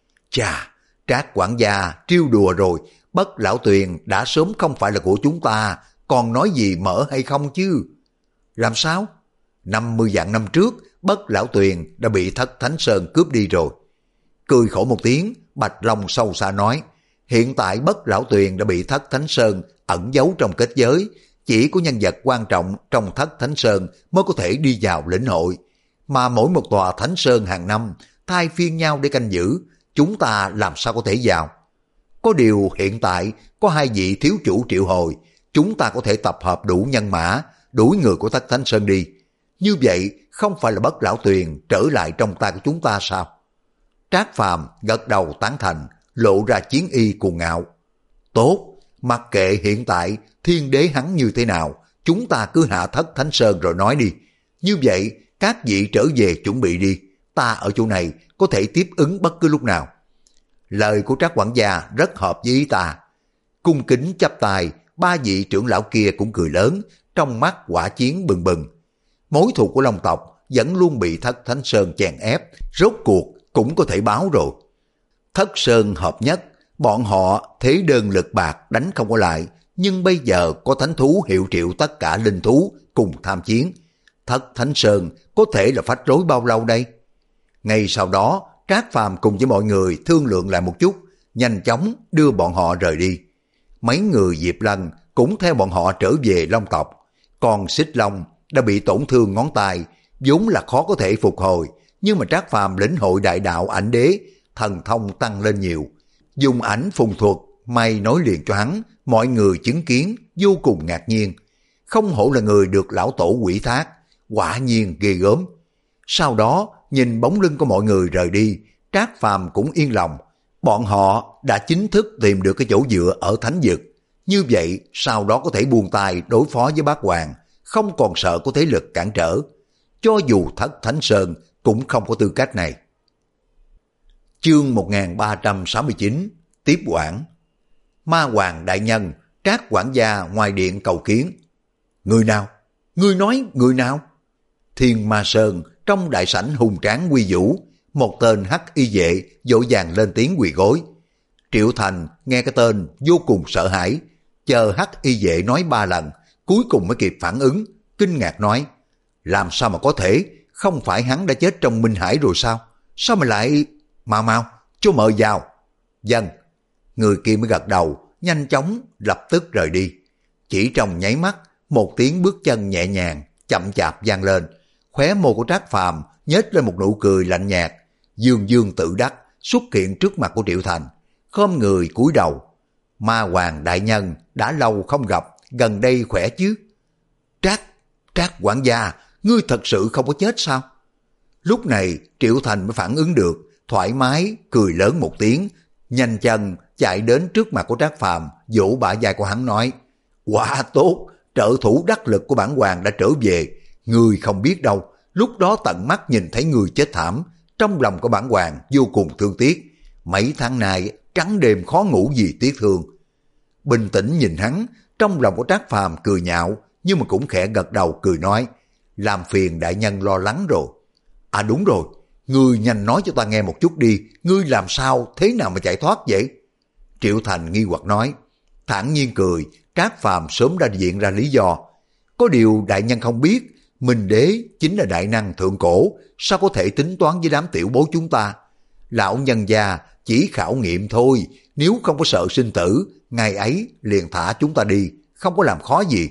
Chà, Trác quản gia trêu đùa rồi, Bất Lão Tuyền đã sớm không phải là của chúng ta, còn nói gì mở hay không chứ? Làm sao? năm mươi vạn năm trước, Bất Lão Tuyền đã bị Thất Thánh Sơn cướp đi rồi. Cười khổ một tiếng, Bạch Long sâu xa nói, hiện tại Bất Lão Tuyền đã bị Thất Thánh Sơn ẩn giấu trong kết giới, chỉ có nhân vật quan trọng trong Thất Thánh Sơn mới có thể đi vào lĩnh hội, mà mỗi một tòa Thánh Sơn hàng năm thay phiên nhau để canh giữ, chúng ta làm sao có thể vào? Có điều hiện tại có hai vị thiếu chủ triệu hồi, chúng ta có thể tập hợp đủ nhân mã, đuổi người của Thất Thánh Sơn đi. Như vậy không phải là Bất Lão Tuyền trở lại trong tay của chúng ta sao? Trác Phàm gật đầu tán thành, lộ ra chiến y cuồng ngạo. Tốt, mặc kệ hiện tại thiên đế hắn như thế nào, chúng ta cứ hạ Thất Thánh Sơn rồi nói đi. Như vậy các vị trở về chuẩn bị đi, ta ở chỗ này có thể tiếp ứng bất cứ lúc nào. Lời của Trác quản gia rất hợp với ý ta. Cung kính chắp tay, ba vị trưởng lão kia cũng cười lớn, trong mắt hỏa chiến bừng bừng. Mối thù của Long tộc vẫn luôn bị Thất Thánh Sơn chèn ép, rốt cuộc cũng có thể báo rồi. Thất Sơn hợp nhất, bọn họ thế đơn lực bạc đánh không có lại, nhưng bây giờ có thánh thú hiệu triệu tất cả linh thú cùng tham chiến. Thất Thánh Sơn có thể là phách rối bao lâu đây? Ngay sau đó, Trác Phàm cùng với mọi người thương lượng lại một chút, nhanh chóng đưa bọn họ rời đi. Mấy người Diệp Lân cũng theo bọn họ trở về Long tộc, còn Xích Long đã bị tổn thương ngón tay, vốn là khó có thể phục hồi, nhưng mà Trác Phàm lĩnh hội đại đạo ảnh đế, thần thông tăng lên nhiều, dùng ảnh phùng thuật may nối liền cho hắn, mọi người chứng kiến vô cùng ngạc nhiên. không hổ là người được lão tổ quỷ thác, quả nhiên ghê gớm. Sau đó, nhìn bóng lưng của mọi người rời đi, Trác Phàm cũng yên lòng. Bọn họ đã chính thức tìm được cái chỗ dựa ở thánh vực. Như vậy, sau đó có thể buông tay đối phó với Bát Hoàng, không còn sợ có thế lực cản trở. Cho dù thất Thánh Sơn cũng không có tư cách này. Chương một nghìn ba trăm sáu mươi chín, tiếp quản. Ma Hoàng đại nhân, Trác quản gia ngoài điện cầu kiến. Người nào? Ngươi nói người nào? Thiên Ma Sơn trong đại sảnh hùng tráng uy vũ, một tên hắc y vệ vội vàng lên tiếng quỳ gối. Triệu Thành nghe cái tên vô cùng sợ hãi, chờ hắc y vệ nói ba lần, cuối cùng mới kịp phản ứng, kinh ngạc nói: làm sao mà có thể, không phải hắn đã chết trong Minh Hải rồi sao? Sao mà lại... Mau mau, cho mời vào. Dân. Người kia mới gật đầu, nhanh chóng lập tức rời đi. Chỉ trong nháy mắt, một tiếng bước chân nhẹ nhàng, chậm chạp vang lên. Khóe môi của Trác Phàm nhếch lên một nụ cười lạnh nhạt, dương dương tự đắc xuất hiện trước mặt của Triệu Thành, khom người cúi đầu. Ma Hoàng đại nhân đã lâu không gặp, gần đây khỏe chứ? Trác, Trác quản gia, ngươi thật sự không có chết sao? Lúc này Triệu Thành mới phản ứng được, thoải mái cười lớn một tiếng, nhanh chân chạy đến trước mặt của Trác Phàm, vỗ bả vai của hắn nói: quá tốt, trợ thủ đắc lực của bản hoàng đã trở về. Ngươi không biết đâu, lúc đó tận mắt nhìn thấy người chết thảm, trong lòng của bản hoàng vô cùng thương tiếc. Mấy tháng nay trắng đêm khó ngủ vì tiếc thương. Bình tĩnh nhìn hắn, trong lòng của Trác Phàm cười nhạo, nhưng mà cũng khẽ gật đầu cười nói: làm phiền đại nhân lo lắng rồi. À đúng rồi, ngươi nhanh nói cho ta nghe một chút đi, ngươi làm sao thế nào mà chạy thoát vậy? Triệu Thành nghi hoặc nói. Thản nhiên cười, Trác Phàm sớm đã diện ra lý do. Có điều đại nhân không biết, Minh Đế chính là đại năng thượng cổ, sao có thể tính toán với đám tiểu bối chúng ta? Lão nhân gia chỉ khảo nghiệm thôi, nếu không có sợ sinh tử, ngày ấy liền thả chúng ta đi, không có làm khó gì.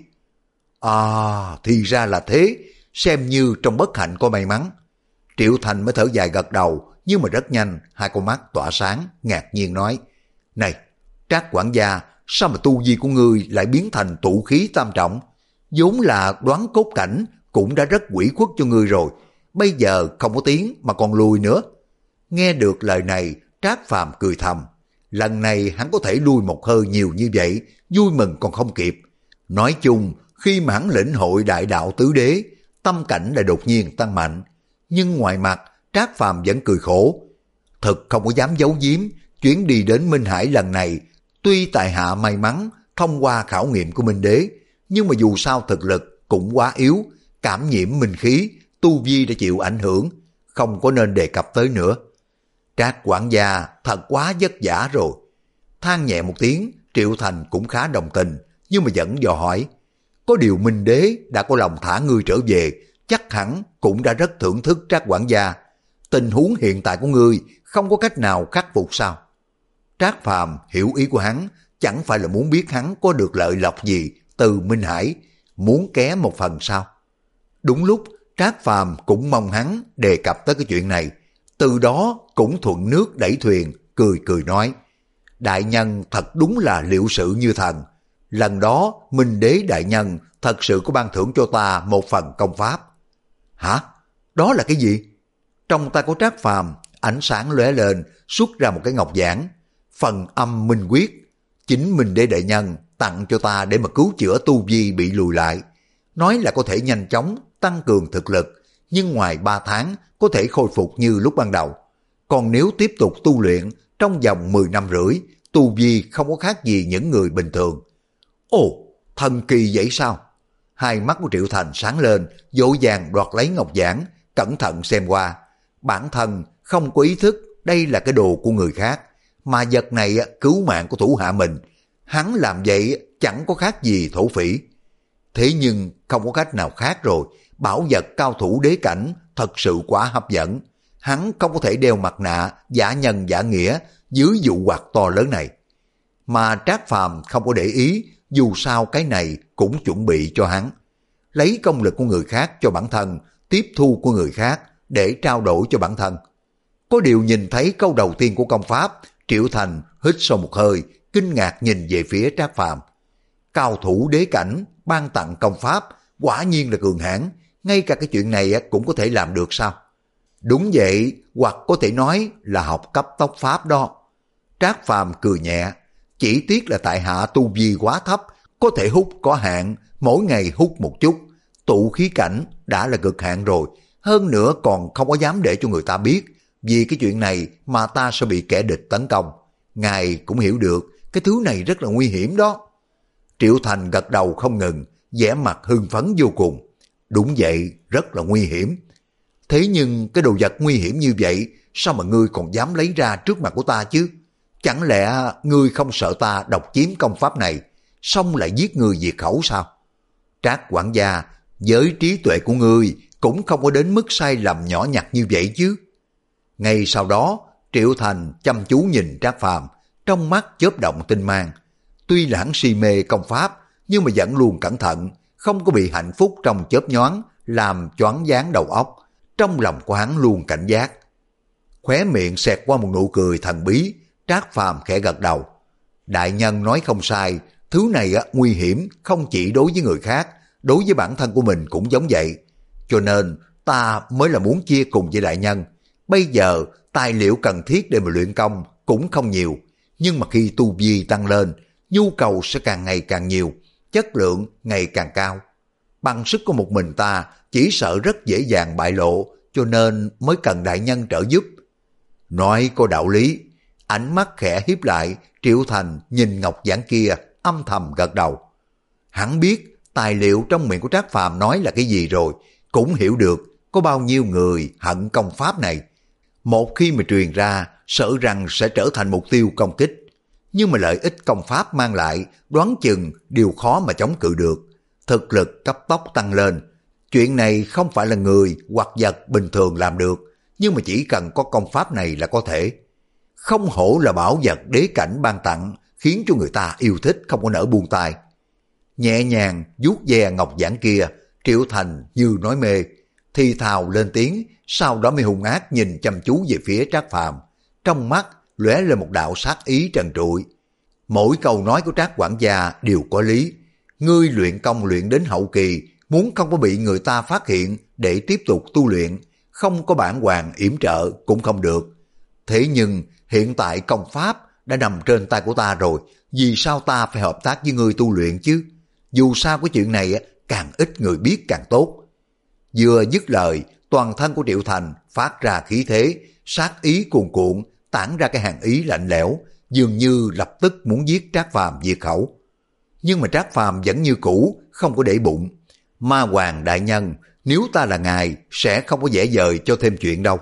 À, thì ra là thế, xem như trong bất hạnh có may mắn. Triệu Thành mới thở dài gật đầu, nhưng mà rất nhanh, hai con mắt tỏa sáng, ngạc nhiên nói: này, Trác quản gia, sao mà tu vi của ngươi lại biến thành tụ khí tam trọng? Vốn là đoán cốt cảnh, cũng đã rất quỷ khuất cho ngươi rồi, bây giờ không có tiếng mà còn lùi nữa. Nghe được lời này, Trác Phàm cười thầm. Lần này hắn có thể lui một hơi nhiều như vậy, vui mừng còn không kịp. Nói chung, khi mà hắn lĩnh hội đại đạo tứ đế, tâm cảnh lại đột nhiên tăng mạnh. Nhưng ngoài mặt, Trác Phàm vẫn cười khổ. Thật không có dám giấu giếm, chuyến đi đến Minh Hải lần này, tuy tại hạ may mắn thông qua khảo nghiệm của Minh Đế, nhưng mà dù sao thực lực cũng quá yếu, cảm nhiễm minh khí, tu vi đã chịu ảnh hưởng, không có nên đề cập tới nữa. Trác quản gia thật quá vất vả rồi. Than nhẹ một tiếng, Triệu Thành cũng khá đồng tình, nhưng mà vẫn dò hỏi. Có điều Minh Đế đã có lòng thả ngươi trở về, chắc hẳn cũng đã rất thưởng thức Trác quản gia. Tình huống hiện tại của ngươi không có cách nào khắc phục sao? Trác Phàm hiểu ý của hắn, chẳng phải là muốn biết hắn có được lợi lộc gì từ Minh Hải, muốn ké một phần sao? Đúng lúc, Trác Phàm cũng mong hắn đề cập tới cái chuyện này, từ đó cũng thuận nước đẩy thuyền, cười cười nói: đại nhân thật đúng là liệu sự như thần. Lần đó Minh Đế đại nhân thật sự có ban thưởng cho ta một phần công pháp. Hả? Đó là cái gì? Trong tay của Trác Phàm ánh sáng lóe lên, xuất ra một cái ngọc giản. Phần âm minh quyết, chính Minh Đế đại nhân tặng cho ta để mà cứu chữa tu vi bị lùi lại. Nói là có thể nhanh chóng tăng cường thực lực, nhưng ngoài ba tháng có thể khôi phục như lúc ban đầu. Còn nếu tiếp tục tu luyện trong vòng mười năm rưỡi, tu vi không có khác gì những người bình thường. Ồ, thần kỳ vậy sao? Hai mắt của Triệu Thành sáng lên, vội vàng đoạt lấy ngọc giản, cẩn thận xem qua. Bản thân không có ý thức đây là cái đồ của người khác, mà vật này cứu mạng của thủ hạ mình. Hắn làm vậy chẳng có khác gì thổ phỉ. Thế nhưng không có cách nào khác rồi, bảo vật cao thủ đế cảnh thật sự quá hấp dẫn. Hắn không có thể đeo mặt nạ giả nhân giả nghĩa dưới dụ hoặc to lớn này. Mà Trác Phàm không có để ý, dù sao cái này cũng chuẩn bị cho hắn. Lấy công lực của người khác cho bản thân, tiếp thu của người khác để trao đổi cho bản thân. Có điều nhìn thấy câu đầu tiên của công pháp, Triệu Thành hít sâu một hơi, kinh ngạc nhìn về phía Trác Phàm. Cao thủ đế cảnh, ban tặng công pháp, quả nhiên là cường hãn, ngay cả cái chuyện này cũng có thể làm được sao? Đúng vậy, hoặc có thể nói là học cấp tốc pháp đó. Trác Phàm cười nhẹ, chỉ tiếc là tại hạ tu vi quá thấp, có thể hút có hạn, mỗi ngày hút một chút, tụ khí cảnh đã là cực hạn rồi, hơn nữa còn không có dám để cho người ta biết, vì cái chuyện này mà ta sẽ bị kẻ địch tấn công. Ngài cũng hiểu được, cái thứ này rất là nguy hiểm đó. Triệu Thành gật đầu không ngừng, vẻ mặt hưng phấn vô cùng. Đúng vậy, rất là nguy hiểm. Thế nhưng cái đồ vật nguy hiểm như vậy, sao mà ngươi còn dám lấy ra trước mặt của ta chứ? Chẳng lẽ ngươi không sợ ta độc chiếm công pháp này, xong lại giết người diệt khẩu sao? Trác quản gia, với trí tuệ của ngươi cũng không có đến mức sai lầm nhỏ nhặt như vậy chứ. Ngay sau đó, Triệu Thành chăm chú nhìn Trác Phàm, trong mắt chớp động tinh mang. Tuy là hắn si mê công pháp, nhưng mà vẫn luôn cẩn thận, không có bị hạnh phúc trong chớp nhoáng làm choáng váng đầu óc. Trong lòng của hắn luôn cảnh giác. Khóe miệng xẹt qua một nụ cười thần bí, Trác Phàm khẽ gật đầu. Đại nhân nói không sai, thứ này á, nguy hiểm không chỉ đối với người khác, đối với bản thân của mình cũng giống vậy. Cho nên ta mới là muốn chia cùng với đại nhân. Bây giờ tài liệu cần thiết để mà luyện công cũng không nhiều, nhưng mà khi tu vi tăng lên, nhu cầu sẽ càng ngày càng nhiều, chất lượng ngày càng cao. Bằng sức của một mình ta chỉ sợ rất dễ dàng bại lộ, cho nên mới cần đại nhân trợ giúp. Nói có đạo lý, ánh mắt khẽ hiếp lại, Triệu Thành nhìn ngọc giản kia âm thầm gật đầu. Hắn biết tài liệu trong miệng của Trác Phàm nói là cái gì rồi, cũng hiểu được có bao nhiêu người hận công pháp này. Một khi mà truyền ra, sợ rằng sẽ trở thành mục tiêu công kích. Nhưng mà lợi ích công pháp mang lại, đoán chừng điều khó mà chống cự được. Thực lực cấp tốc tăng lên. Chuyện này không phải là người hoặc vật bình thường làm được, nhưng mà chỉ cần có công pháp này là có thể. Không hổ là bảo vật đế cảnh ban tặng, khiến cho người ta yêu thích không có nỡ buông tay. Nhẹ nhàng vuốt ve ngọc giản kia, Triệu Thành như nói mê, thì thào lên tiếng, sau đó mới hung ác nhìn chăm chú về phía Trác Phàm, trong mắt lóe lên một đạo sát ý trần trụi. Mỗi câu nói của Trác quản gia đều có lý. Ngươi luyện công luyện đến hậu kỳ, muốn không có bị người ta phát hiện để tiếp tục tu luyện, không có bản hoàng yểm trợ cũng không được. Thế nhưng hiện tại công pháp đã nằm trên tay của ta rồi, vì sao ta phải hợp tác với ngươi tu luyện chứ? Dù sao cái chuyện này càng ít người biết càng tốt. Vừa dứt lời, toàn thân của Triệu Thành phát ra khí thế, sát ý cuồn cuộn, tản ra cái hàn ý lạnh lẽo, dường như lập tức muốn giết Trác Phàm diệt khẩu. Nhưng mà Trác Phàm vẫn như cũ, không có để bụng. Ma Hoàng đại nhân, nếu ta là ngài, sẽ không có dễ dời cho thêm chuyện đâu.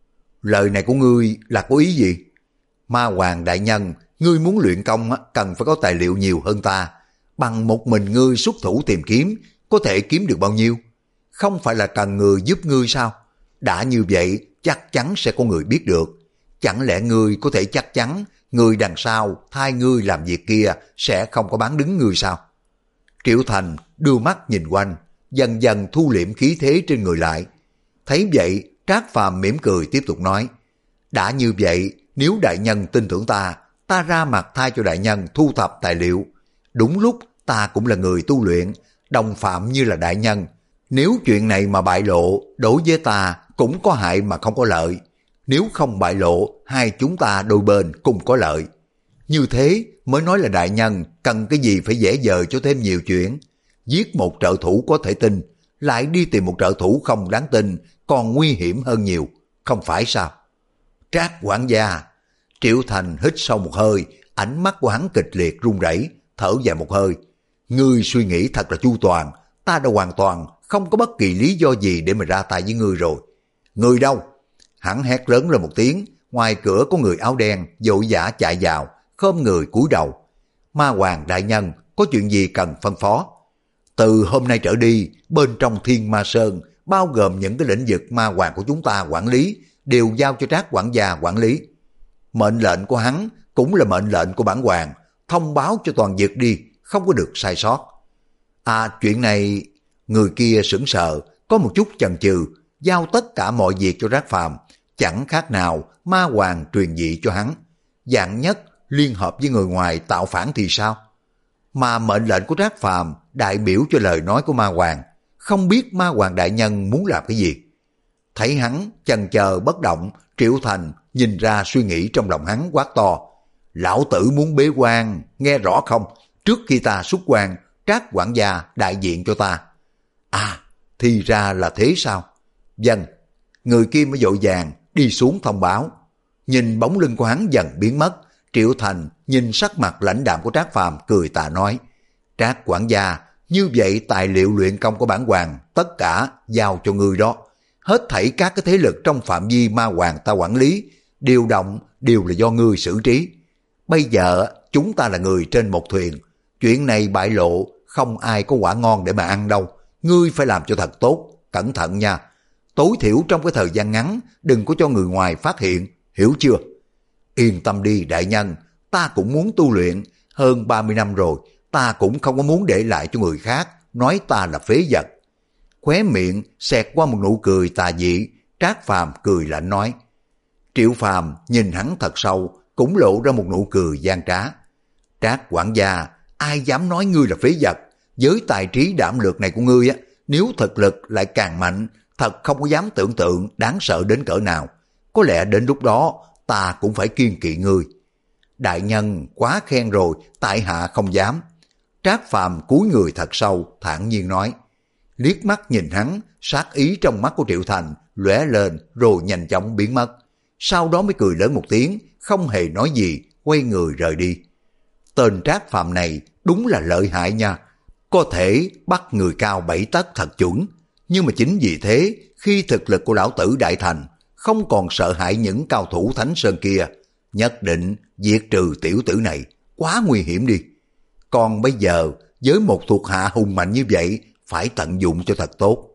Lời này của ngươi là có ý gì? Ma Hoàng đại nhân, ngươi muốn luyện công cần phải có tài liệu nhiều hơn ta. Bằng một mình ngươi xuất thủ tìm kiếm, có thể kiếm được bao nhiêu? Không phải là cần người giúp ngươi sao? Đã như vậy, chắc chắn sẽ có người biết được. Chẳng lẽ ngươi có thể chắc chắn người đằng sau thay ngươi làm việc kia sẽ không có bán đứng ngươi sao? Triệu Thành đưa mắt nhìn quanh, dần dần thu liễm khí thế trên người lại. Thấy vậy, Trác Phàm mỉm cười tiếp tục nói, đã như vậy, nếu đại nhân tin tưởng ta, ta ra mặt thay cho đại nhân thu thập tài liệu. Đúng lúc ta cũng là người tu luyện, đồng phạm như là đại nhân. Nếu chuyện này mà bại lộ, đối với ta cũng có hại mà không có lợi. Nếu không bại lộ, hai chúng ta đôi bên cùng có lợi. Như thế mới nói là đại nhân cần cái gì phải dễ dời cho thêm nhiều chuyện. Giết một trợ thủ có thể tin, lại đi tìm một trợ thủ không đáng tin, còn nguy hiểm hơn nhiều, không phải sao? Trác quản gia. Triệu Thành hít sâu một hơi, ánh mắt của hắn kịch liệt run rẩy, thở dài một hơi. Ngươi suy nghĩ thật là chu toàn, ta đã hoàn toàn không có bất kỳ lý do gì để mà ra tay với ngươi rồi. Ngươi đâu? Hắn hét lớn lên một tiếng, ngoài cửa có người áo đen vội vã chạy vào, khom người cúi đầu. Ma Hoàng đại nhân, có chuyện gì cần phân phó? Từ hôm nay trở đi, bên trong Thiên Ma Sơn, bao gồm những cái lĩnh vực Ma Hoàng của chúng ta quản lý, đều giao cho Trác quản gia quản lý. Mệnh lệnh của hắn cũng là mệnh lệnh của bản hoàng, thông báo cho toàn vực đi, không có được sai sót. À, chuyện này, người kia sững sờ, có một chút chần chừ, giao tất cả mọi việc cho Trác Phàm, chẳng khác nào Ma Hoàng truyền dị cho hắn. Dạng nhất liên hợp với người ngoài tạo phản thì sao? mà mệnh lệnh của Trác Phàm đại biểu cho lời nói của Ma Hoàng, không biết Ma Hoàng đại nhân muốn làm cái gì. Thấy hắn chần chờ bất động, Triệu Thành nhìn ra suy nghĩ trong lòng hắn, quát to: lão tử muốn bế quan, nghe rõ không? Trước khi ta xuất quan, Trác quản gia đại diện cho ta. À, thì ra là thế sao? Vâng. Người kia mới vội vàng đi xuống thông báo. Nhìn bóng lưng của hắn dần biến mất, Triệu Thành nhìn sắc mặt lãnh đạm của Trác Phàm cười tà nói: Trác quản gia, như vậy tài liệu luyện công của bản hoàng tất cả giao cho ngươi đó. Hết thảy các cái thế lực trong phạm vi Ma Hoàng ta quản lý, điều động đều là do ngươi xử trí. Bây giờ chúng ta là người trên một thuyền, chuyện này bại lộ không ai có quả ngon để mà ăn đâu. Ngươi phải làm cho thật tốt, cẩn thận nha. Tối thiểu trong cái thời gian ngắn đừng có cho người ngoài phát hiện, hiểu chưa? Yên tâm đi đại nhân, ta cũng muốn tu luyện, hơn ba mươi năm rồi, ta cũng không có muốn để lại cho người khác nói ta là phế vật. Khóe miệng xẹt qua một nụ cười tà dị, Trác Phàm cười lạnh nói. Triệu Phàm nhìn hắn thật sâu, cũng lộ ra một nụ cười gian trá. Trác quản gia, ai dám nói ngươi là phế vật? Với tài trí đảm lược này của ngươi á, nếu thực lực lại càng mạnh, thật không có dám tưởng tượng đáng sợ đến cỡ nào. Có lẽ đến lúc đó ta cũng phải kiêng kỵ ngươi. Đại nhân quá khen rồi, tại hạ không dám. Trác Phàm cúi người thật sâu, thản nhiên nói. Liếc mắt nhìn hắn, sát ý trong mắt của Triệu Thành lóe lên rồi nhanh chóng biến mất. Sau đó mới cười lớn một tiếng, không hề nói gì, quay người rời đi. Tên Trác Phàm này đúng là lợi hại nha, có thể bắt người cao bảy tấc thật chuẩn. Nhưng mà chính vì thế, khi thực lực của lão tử đại thành, không còn sợ hãi những cao thủ Thánh Sơn kia, nhất định diệt trừ tiểu tử này, quá nguy hiểm đi. Còn bây giờ, với một thuộc hạ hùng mạnh như vậy, phải tận dụng cho thật tốt.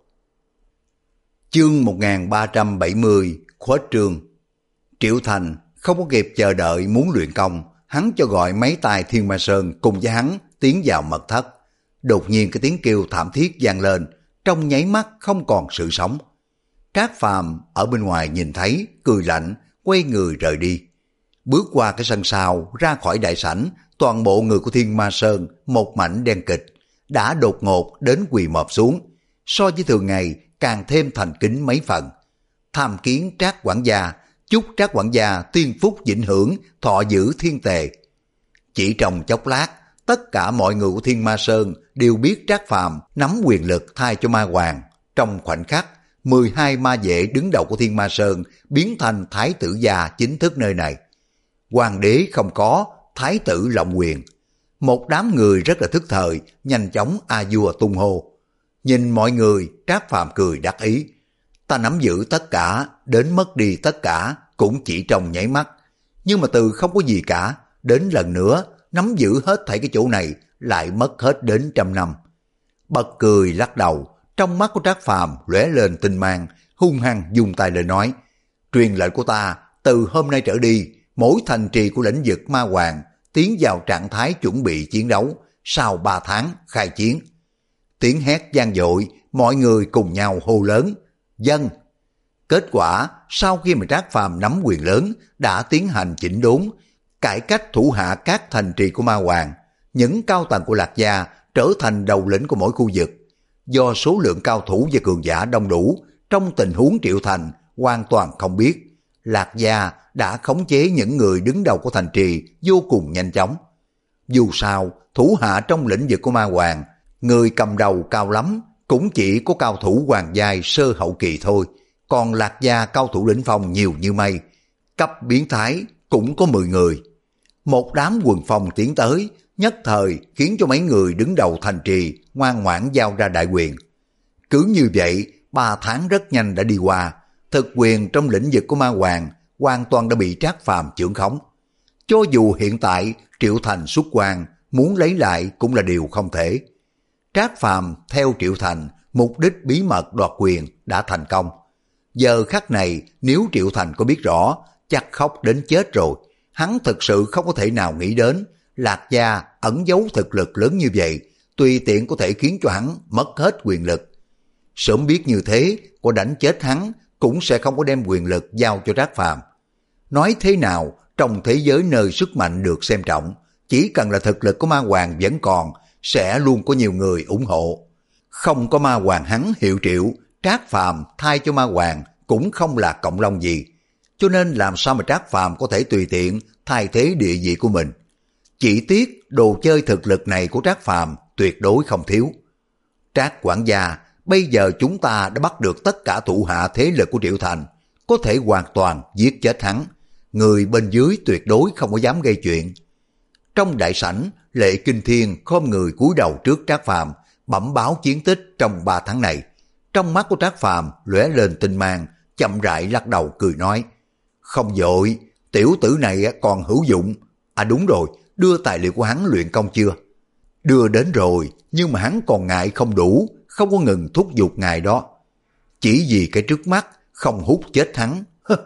Chương một nghìn ba trăm bảy mươi, khuếch trương. Triệu Thành không có kịp chờ đợi muốn luyện công, hắn cho gọi mấy tài Thiên Ma Sơn cùng với hắn tiến vào mật thất. Đột nhiên cái tiếng kêu thảm thiết vang lên, trong nháy mắt không còn sự sống. Trác Phàm ở bên ngoài nhìn thấy, cười lạnh, quay người rời đi. Bước qua cái sân sau, ra khỏi đại sảnh, toàn bộ người của Thiên Ma Sơn một mảnh đen kịch, đã đột ngột đến quỳ mọp xuống, so với thường ngày càng thêm thành kính mấy phần. Tham kiến Trác quản gia, chúc Trác quản gia tiên phúc vĩnh hưởng, thọ giữ thiên tề. Chỉ trong chốc lát, tất cả mọi người của Thiên Ma Sơn đều biết Trác Phàm nắm quyền lực thay cho Ma Hoàng. Trong khoảnh khắc, mười hai ma vệ đứng đầu của Thiên Ma Sơn biến thành thái tử gia chính thức nơi này. Hoàng đế không có, thái tử lộng quyền. Một đám người rất là thức thời, nhanh chóng a vua tung hô. Nhìn mọi người, Trác Phàm cười đắc ý. Ta nắm giữ tất cả, đến mất đi tất cả, cũng chỉ trong nháy mắt. Nhưng mà từ không có gì cả, đến lần nữa, nắm giữ hết thảy cái chỗ này, lại mất hết đến trăm năm. Bật cười lắc đầu, trong mắt của Trác Phàm lóe lên tinh mang, hung hăng dùng tay lên nói. Truyền lệnh của ta, từ hôm nay trở đi, mỗi thành trì của lĩnh vực Ma Hoàng tiến vào trạng thái chuẩn bị chiến đấu, sau ba tháng khai chiến. Tiếng hét vang dội, mọi người cùng nhau hô lớn, dân. Kết quả, sau khi mà Trác Phàm nắm quyền lớn, đã tiến hành chỉnh đốn, cải cách thủ hạ các thành trì của Ma Hoàng, những cao tầng của Lạc Gia trở thành đầu lĩnh của mỗi khu vực. Do số lượng cao thủ và cường giả đông đủ, trong tình huống Triệu Thành hoàn toàn không biết, Lạc Gia đã khống chế những người đứng đầu của thành trì vô cùng nhanh chóng. Dù sao, thủ hạ trong lĩnh vực của Ma Hoàng, người cầm đầu cao lắm, cũng chỉ có cao thủ hoàng giai sơ hậu kỳ thôi, còn Lạc Gia cao thủ đỉnh phong nhiều như mây, cấp biến thái cũng có mười người. Một đám quần phong tiến tới, nhất thời khiến cho mấy người đứng đầu thành trì ngoan ngoãn giao ra đại quyền. Cứ như vậy, ba tháng rất nhanh đã đi qua, thực quyền trong lĩnh vực của Ma Hoàng hoàn toàn đã bị Trác Phàm chưởng khống. Cho dù hiện tại Triệu Thành xuất quan, muốn lấy lại cũng là điều không thể. Trác Phàm theo Triệu Thành, mục đích bí mật đoạt quyền đã thành công. Giờ khắc này, nếu Triệu Thành có biết rõ, chắc khóc đến chết rồi. Hắn thực sự không có thể nào nghĩ đến, Lạc Gia ẩn giấu thực lực lớn như vậy, tùy tiện có thể khiến cho hắn mất hết quyền lực. Sớm biết như thế, có đánh chết hắn, cũng sẽ không có đem quyền lực giao cho Trác Phàm. Nói thế nào, trong thế giới nơi sức mạnh được xem trọng, chỉ cần là thực lực của ma hoàng vẫn còn, sẽ luôn có nhiều người ủng hộ. Không có ma hoàng hắn hiệu triệu, Trác Phàm thay cho ma hoàng cũng không là cộng long gì. Cho nên làm sao mà Trác Phàm có thể tùy tiện thay thế địa vị của mình. Chỉ tiếc đồ chơi thực lực này của Trác Phàm tuyệt đối không thiếu. Trác quản gia, bây giờ chúng ta đã bắt được tất cả thủ hạ thế lực của Triệu Thành, có thể hoàn toàn giết chết hắn. Người bên dưới tuyệt đối không có dám gây chuyện. Trong đại sảnh, Lệ Kinh Thiên khom người cúi đầu trước Trác Phàm, bẩm báo chiến tích trong ba tháng này. Trong mắt của Trác Phàm lóe lên tinh mang, chậm rãi lắc đầu cười nói: không vội, tiểu tử này còn hữu dụng. À đúng rồi, đưa tài liệu của hắn luyện công chưa? Đưa đến rồi, nhưng mà hắn còn ngại không đủ, không có ngừng thúc giục ngài đó. Chỉ vì cái trước mắt, không hút chết hắn.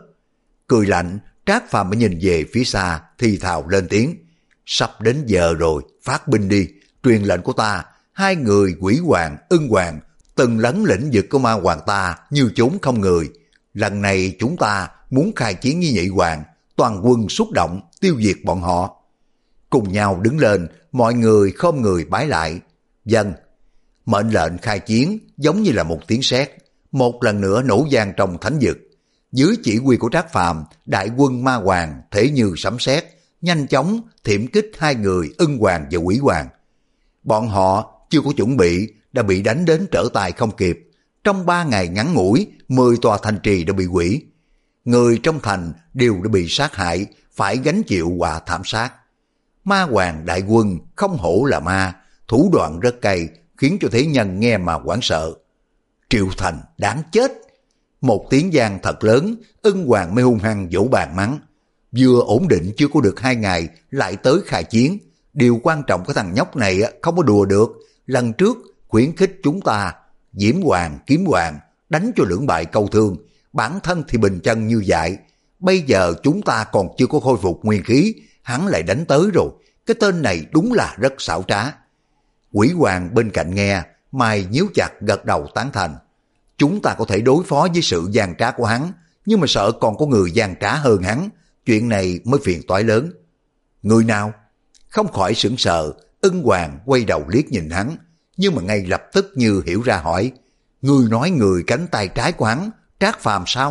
Cười lạnh, Trác Phàm mới nhìn về phía xa, thì thào lên tiếng: sắp đến giờ rồi, phát binh đi, truyền lệnh của ta. Hai người Quỷ Hoàng, Ưng Hoàng từng lấn lĩnh vực của ma hoàng ta như chốn không người. Lần này chúng ta muốn khai chiến với Nhị Hoàng, toàn quân xúc động, tiêu diệt bọn họ. Cùng nhau đứng lên, mọi người khom người bái lại. Vâng. Mệnh lệnh khai chiến giống như là một tiếng sét, một lần nữa nổ vang trong thánh vực. Dưới chỉ huy của Trác Phàm, đại quân ma hoàng thế như sấm sét, nhanh chóng thiểm kích hai người Ưng Hoàng và Quỷ Hoàng. Bọn họ chưa có chuẩn bị đã bị đánh đến trở tay không kịp. Trong ba ngày ngắn ngủi, mười tòa thành trì đã bị hủy. Người trong thành đều đã bị sát hại, phải gánh chịu họa thảm sát. Ma hoàng đại quân không hổ là ma, thủ đoạn rất cay, khiến cho thế nhân nghe mà hoảng sợ. Triệu Thành đáng chết. Một tiếng vang thật lớn, Ưng Hoàng mới hung hăng vỗ bàn mắng. Vừa ổn định chưa có được hai ngày, lại tới khai chiến. Điều quan trọng cái thằng nhóc này không có đùa được. Lần trước khuyến khích chúng ta Diễm Hoàng, Kiếm Hoàng đánh cho lưỡng bại câu thương, bản thân thì bình chân như vậy. Bây giờ chúng ta còn chưa có khôi phục nguyên khí, hắn lại đánh tới rồi. Cái tên này đúng là rất xảo trá. Quỷ Hoàng bên cạnh nghe, mày nhíu chặt gật đầu tán thành. Chúng ta có thể đối phó với sự gian trá của hắn, nhưng mà sợ còn có người gian trá hơn hắn, chuyện này mới phiền toái lớn. Người nào? Không khỏi sững sờ, Ưng Hoàng quay đầu liếc nhìn hắn, nhưng mà ngay lập tức như hiểu ra hỏi: người nói người cánh tay trái của hắn, Trác Phàm sao?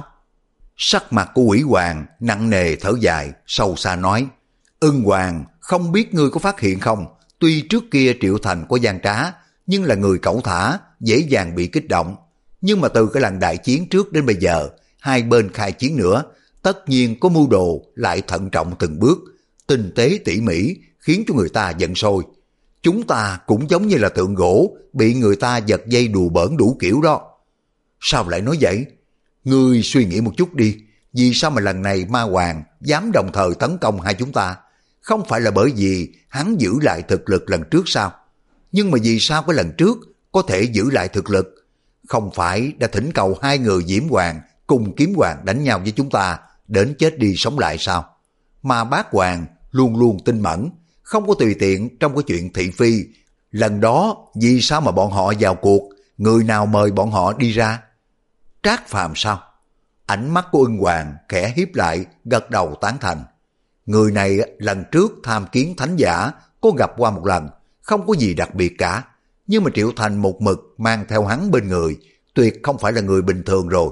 Sắc mặt của Quỷ Hoàng nặng nề thở dài, sâu xa nói: Ưng Hoàng, không biết ngươi có phát hiện không, tuy trước kia Triệu Thành có gian trá, nhưng là người cẩu thả, dễ dàng bị kích động. Nhưng mà từ cái lần đại chiến trước đến bây giờ, hai bên khai chiến nữa, tất nhiên có mưu đồ, lại thận trọng từng bước, tinh tế tỉ mỉ, khiến cho người ta giận sôi. Chúng ta cũng giống như là tượng gỗ, bị người ta giật dây đùa bỡn đủ kiểu đó. Sao lại nói vậy? Ngươi suy nghĩ một chút đi, vì sao mà lần này ma hoàng dám đồng thời tấn công hai chúng ta? Không phải là bởi vì hắn giữ lại thực lực lần trước sao? Nhưng mà vì sao cái lần trước có thể giữ lại thực lực? Không phải đã thỉnh cầu hai người Diễm Hoàng cùng Kiếm Hoàng đánh nhau với chúng ta, đến chết đi sống lại sao? Mà Bác Hoàng luôn luôn tinh mẫn, không có tùy tiện trong cái chuyện thị phi. Lần đó vì sao mà bọn họ vào cuộc, người nào mời bọn họ đi ra? Trác Phàm sao? Ánh mắt của Ưng Hoàng khẽ hiếp lại, gật đầu tán thành. Người này lần trước tham kiến thánh giả có gặp qua một lần, không có gì đặc biệt cả. Nhưng mà Triệu Thành một mực mang theo hắn bên người, tuyệt không phải là người bình thường rồi.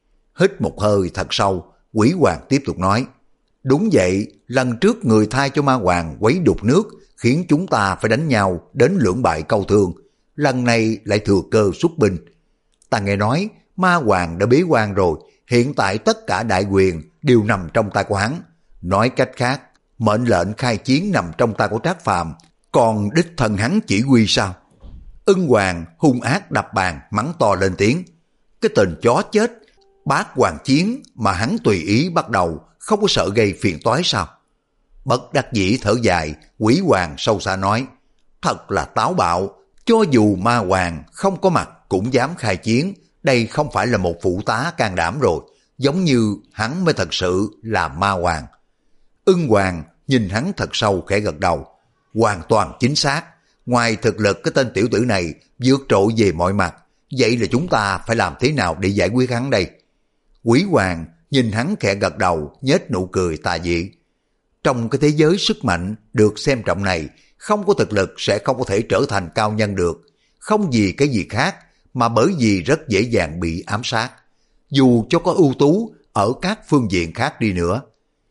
Hít một hơi thật sâu, Quỷ Hoàng tiếp tục nói: đúng vậy, lần trước người thay cho ma hoàng quấy đục nước, khiến chúng ta phải đánh nhau đến lưỡng bại câu thương. Lần này lại thừa cơ xuất binh. Ta nghe nói ma hoàng đã bế quan rồi, hiện tại tất cả đại quyền đều nằm trong tay của hắn. Nói cách khác, mệnh lệnh khai chiến nằm trong tay của Trác Phàm, còn đích thân hắn chỉ huy sao? Ưng Hoàng hung ác đập bàn mắng to lên tiếng: cái tên chó chết, Bác Hoàng chiến mà hắn tùy ý bắt đầu, không có sợ gây phiền toái sao? Bất đắc dĩ thở dài, Quỷ Hoàng sâu xa nói: thật là táo bạo, cho dù ma hoàng không có mặt cũng dám khai chiến, đây không phải là một phụ tá can đảm rồi, giống như hắn mới thật sự là ma hoàng. Ưng Hoàng nhìn hắn thật sâu khẽ gật đầu: hoàn toàn chính xác, ngoài thực lực cái tên tiểu tử này vượt trội về mọi mặt, vậy là chúng ta phải làm thế nào để giải quyết hắn đây? Quỷ Hoàng nhìn hắn khẽ gật đầu, nhếch nụ cười tà dị. Trong cái thế giới sức mạnh được xem trọng này, không có thực lực sẽ không có thể trở thành cao nhân được. Không vì cái gì khác, mà bởi vì rất dễ dàng bị ám sát. Dù cho có ưu tú ở các phương diện khác đi nữa.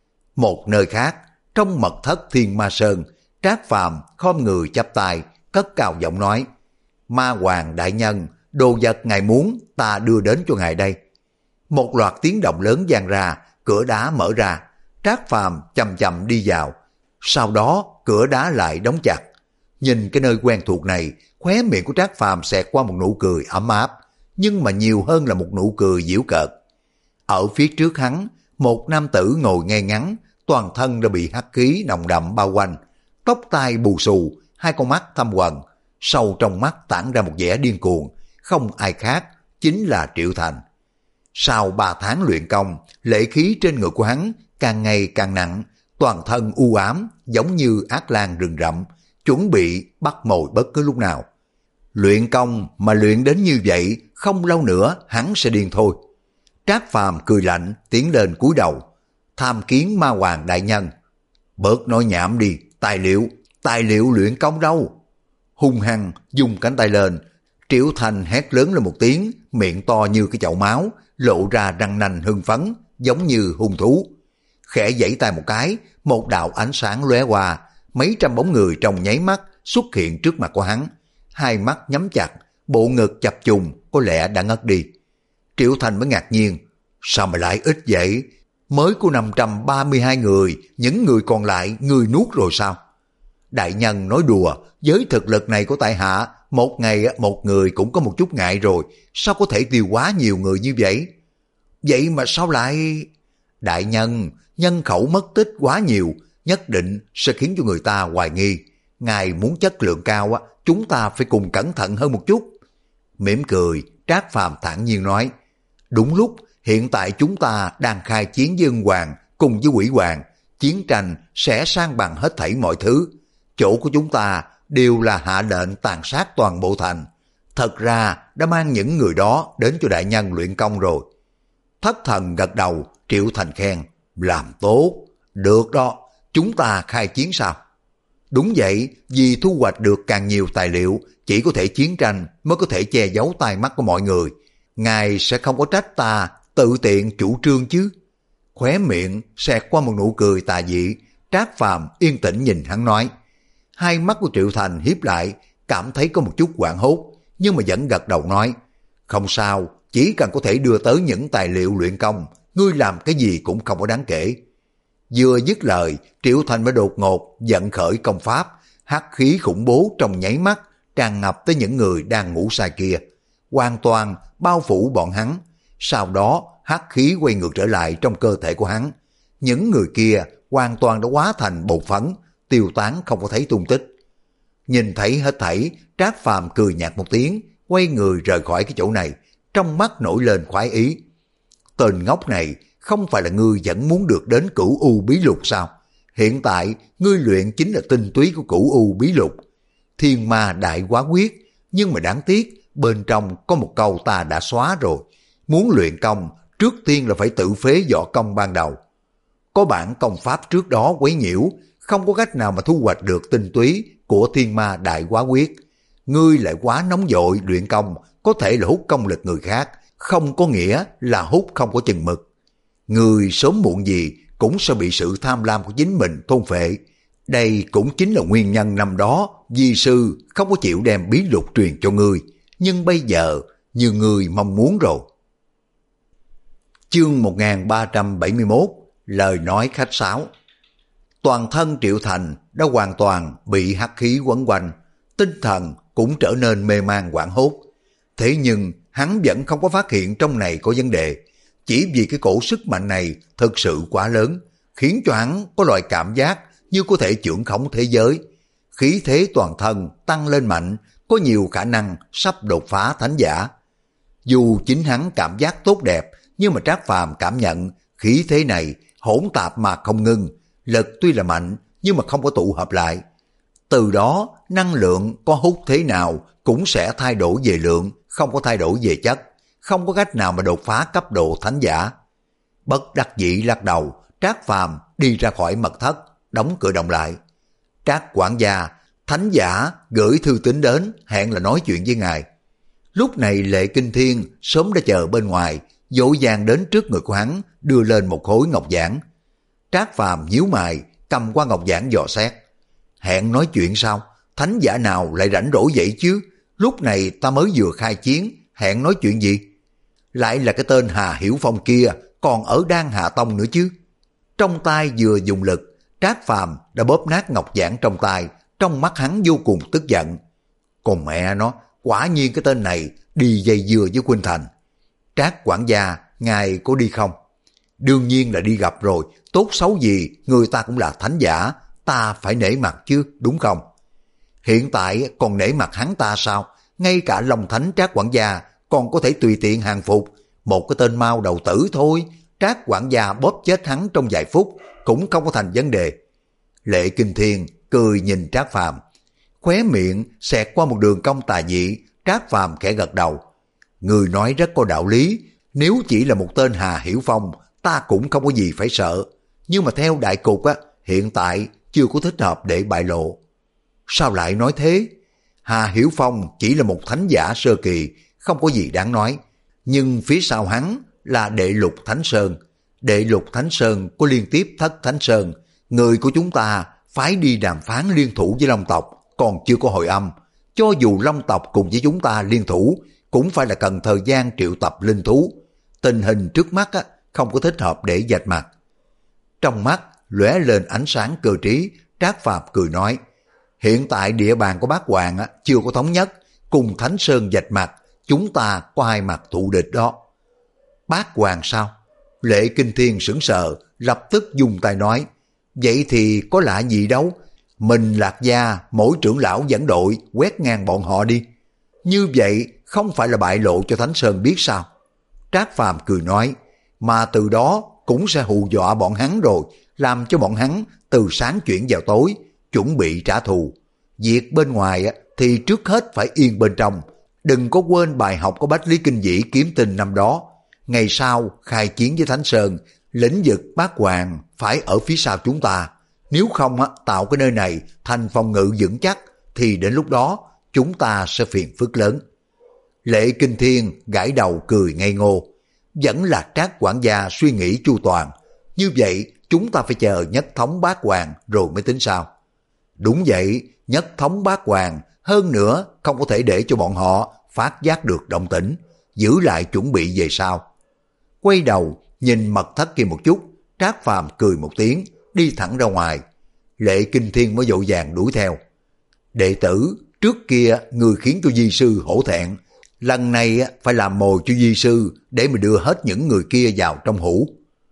Một nơi khác, trong mật thất Thiên Ma Sơn, Trác Phàm khom người chắp tay, cất cao giọng nói: Ma Hoàng đại nhân, đồ vật ngài muốn ta đưa đến cho ngài đây. Một loạt tiếng động lớn vang ra, cửa đá mở ra, Trác Phàm chậm chậm đi vào. Sau đó cửa đá lại đóng chặt. Nhìn cái nơi quen thuộc này, khóe miệng của Trác Phàm xẹt qua một nụ cười ấm áp, nhưng mà nhiều hơn là một nụ cười giễu cợt. Ở phía trước hắn, một nam tử ngồi ngay ngắn, toàn thân đã bị hắc khí nồng đậm bao quanh, tóc tai bù xù, hai con mắt thâm quầng, sâu trong mắt tản ra một vẻ điên cuồng, không ai khác, chính là Triệu Thành. Sau ba tháng luyện công, lệ khí trên người của hắn càng ngày càng nặng, toàn thân u ám, giống như ác lang rừng rậm, chuẩn bị bắt mồi bất cứ lúc nào. Luyện công mà luyện đến như vậy, không lâu nữa hắn sẽ điên thôi. Trác Phàm cười lạnh, tiến lên cúi đầu: Tham kiến Ma Hoàng đại nhân. Bớt nói nhảm đi, tài liệu, tài liệu luyện công đâu? Hung hăng dùng cánh tay lên, Triệu Thành hét lớn lên một tiếng, miệng to như cái chậu máu, lộ ra răng nanh hưng phấn, giống như hung thú. Khẽ giãy tay một cái, một đạo ánh sáng lóe qua, mấy trăm bóng người trong nháy mắt xuất hiện trước mặt của hắn. Hai mắt nhắm chặt, bộ ngực chập trùng, có lẽ đã ngất đi. Triệu Thành mới ngạc nhiên: sao mà lại ít vậy? Mới có năm trăm ba mươi hai người, những người còn lại người nuốt rồi sao? Đại nhân nói đùa, với thực lực này của tại hạ, một ngày một người cũng có một chút ngại rồi, sao có thể tiêu hóa nhiều người như vậy? Vậy mà sao lại... Đại nhân, nhân khẩu mất tích quá nhiều, nhất định sẽ khiến cho người ta hoài nghi. Ngài muốn chất lượng cao á, chúng ta phải cùng cẩn thận hơn một chút. Mỉm cười, Trác Phàm thản nhiên nói: đúng lúc, hiện tại chúng ta đang khai chiến với Ân Hoàng cùng với Quỷ Hoàng, chiến tranh sẽ san bằng hết thảy mọi thứ. Chỗ của chúng ta đều là hạ lệnh tàn sát toàn bộ thành. Thật ra đã mang những người đó đến cho đại nhân luyện công rồi. Thất Thần gật đầu, Triệu Thành khen: làm tốt, được đó, chúng ta khai chiến sao? Đúng vậy, vì thu hoạch được càng nhiều tài liệu, chỉ có thể chiến tranh mới có thể che giấu tai mắt của mọi người. Ngài sẽ không có trách ta tự tiện chủ trương chứ? Khóe miệng xẹt qua một nụ cười tà dị, Trác Phàm yên tĩnh nhìn hắn nói. Hai mắt của Triệu Thành hiếp lại, cảm thấy có một chút hoảng hốt, nhưng mà vẫn gật đầu nói: không sao, chỉ cần có thể đưa tới những tài liệu luyện công, ngươi làm cái gì cũng không có đáng kể. Vừa dứt lời, Triệu Thành mới đột ngột giận khởi công pháp, hắc khí khủng bố trong nháy mắt tràn ngập tới những người đang ngủ say kia, hoàn toàn bao phủ bọn hắn. Sau đó hắc khí quay ngược trở lại trong cơ thể của hắn. Những người kia hoàn toàn đã hóa thành bột phấn, tiêu tán không có thấy tung tích. Nhìn thấy hết thảy, Trác Phàm cười nhạt một tiếng, quay người rời khỏi cái chỗ này, trong mắt nổi lên khoái ý. Tên ngốc này, không phải là ngươi vẫn muốn được đến Cửu U Bí Lục sao? Hiện tại ngươi luyện chính là tinh túy của Cửu U Bí Lục, Thiên Ma Đại Hóa Quyết, nhưng mà đáng tiếc bên trong có một câu ta đã xóa rồi. Muốn luyện công, trước tiên là phải tự phế võ công ban đầu. Có bản công pháp trước đó quấy nhiễu, không có cách nào mà thu hoạch được tinh túy của Thiên Ma Đại Hóa Quyết. Ngươi lại quá nóng vội luyện công, có thể là hút công lực người khác, không có nghĩa là hút không có chừng mực. Người sớm muộn gì cũng sẽ bị sự tham lam của chính mình thôn phệ. Đây cũng chính là nguyên nhân năm đó di sư không có chịu đem bí lục truyền cho ngươi, nhưng bây giờ như ngươi mong muốn rồi. Chương một nghìn ba trăm bảy mươi mốt, lời nói khách sáo. Toàn thân Triệu Thành đã hoàn toàn bị hắc khí quấn quanh, tinh thần cũng trở nên mê man hoảng hốt. Thế nhưng hắn vẫn không có phát hiện trong này có vấn đề, chỉ vì cái cổ sức mạnh này thực sự quá lớn, khiến cho hắn có loại cảm giác như có thể chưởng khống thế giới. Khí thế toàn thân tăng lên mạnh, có nhiều khả năng sắp đột phá thánh giả. Dù chính hắn cảm giác tốt đẹp, nhưng mà Trác Phàm cảm nhận khí thế này hỗn tạp mà không ngưng, lực tuy là mạnh nhưng mà không có tụ hợp lại. Từ đó năng lượng có hút thế nào cũng sẽ thay đổi về lượng, không có thay đổi về chất, không có cách nào mà đột phá cấp độ thánh giả. Bất đắc dĩ lắc đầu, Trác Phàm đi ra khỏi mật thất, đóng cửa động lại. Trác quản gia, thánh giả gửi thư tín đến, hẹn là nói chuyện với ngài. Lúc này Lệ Kinh Thiên sớm đã chờ bên ngoài, vội vàng đến trước người của hắn, đưa lên một khối ngọc giản. Trác Phàm nhíu mày, cầm qua ngọc giản dò xét. Hẹn nói chuyện sao? Thánh giả nào lại rảnh rỗi vậy chứ? Lúc này ta mới vừa khai chiến, hẹn nói chuyện gì? Lại là cái tên Hà Hiểu Phong kia, còn ở Đan Hà Tông nữa chứ. Trong tay vừa dùng lực, Trác Phàm đã bóp nát ngọc giản trong tay, trong mắt hắn vô cùng tức giận. Còn mẹ nó, quả nhiên cái tên này đi dây dưa với Khuynh Thành. Trác quản gia, ngài có đi không? Đương nhiên là đi gặp rồi, tốt xấu gì, người ta cũng là thánh giả, ta phải nể mặt chứ, đúng không? Hiện tại còn nể mặt hắn ta sao? Ngay cả Long Thánh Trác quản gia còn có thể tùy tiện hàng phục, một cái tên mau đầu tử thôi, Trác quản gia bóp chết hắn trong vài phút cũng không có thành vấn đề. Lệ Kinh Thiên cười nhìn Trác Phàm, khóe miệng xẹt qua một đường cong tà dị. Trác Phàm khẽ gật đầu. Người nói rất có đạo lý, nếu chỉ là một tên Hà Hiểu Phong, ta cũng không có gì phải sợ. Nhưng mà theo đại cục á, hiện tại chưa có thích hợp để bại lộ. Sao lại nói thế? Hà Hiểu Phong chỉ là một thánh giả sơ kỳ, không có gì đáng nói. Nhưng phía sau hắn là Đệ Lục Thánh Sơn. Đệ Lục Thánh Sơn có liên tiếp Thất Thánh Sơn. Người của chúng ta phái đi đàm phán liên thủ với Long tộc, còn chưa có hồi âm. Cho dù Long tộc cùng với chúng ta liên thủ, cũng phải là cần thời gian triệu tập linh thú. Tình hình trước mắt á, không có thích hợp để vạch mặt. Trong mắt lóe lên ánh sáng cơ trí, Trác Phàm cười nói, hiện tại địa bàn của Bát Hoàng á, chưa có thống nhất, cùng Thánh Sơn vạch mặt, chúng ta có hai mặt thù địch đó. Bát Hoàng sao? Lệ Kinh Thiên sững sờ, lập tức dùng tay nói, vậy thì có lạ gì đâu, mình Lạc Gia mỗi trưởng lão dẫn đội quét ngang bọn họ đi. Như vậy không phải là bại lộ cho Thánh Sơn biết sao? Trác Phàm cười nói, mà từ đó cũng sẽ hù dọa bọn hắn rồi, làm cho bọn hắn từ sáng chuyển vào tối, chuẩn bị trả thù. Việc bên ngoài thì trước hết phải yên bên trong, đừng có quên bài học của Bách Lý Kinh Vĩ kiếm tình năm đó. Ngày sau khai chiến với Thánh Sơn, lĩnh vực Bát Hoàng phải ở phía sau chúng ta. Nếu không tạo cái nơi này thành phòng ngự vững chắc, thì đến lúc đó chúng ta sẽ phiền phức lớn. Lệ Kinh Thiên gãi đầu cười ngây ngô. Vẫn là Trác quản gia suy nghĩ chu toàn. Như vậy chúng ta phải chờ nhất thống Bát Hoàng rồi mới tính sao? Đúng vậy, nhất thống Bát Hoàng, hơn nữa không có thể để cho bọn họ phát giác được động tĩnh, giữ lại chuẩn bị về sau. Quay đầu nhìn mật thất kia một chút, Trác Phàm cười một tiếng, đi thẳng ra ngoài. Lệ Kinh Thiên mới vội vàng đuổi theo. Đệ tử, trước kia người khiến cho di sư hổ thẹn, lần này phải làm mồi cho di sư để mà đưa hết những người kia vào trong hũ.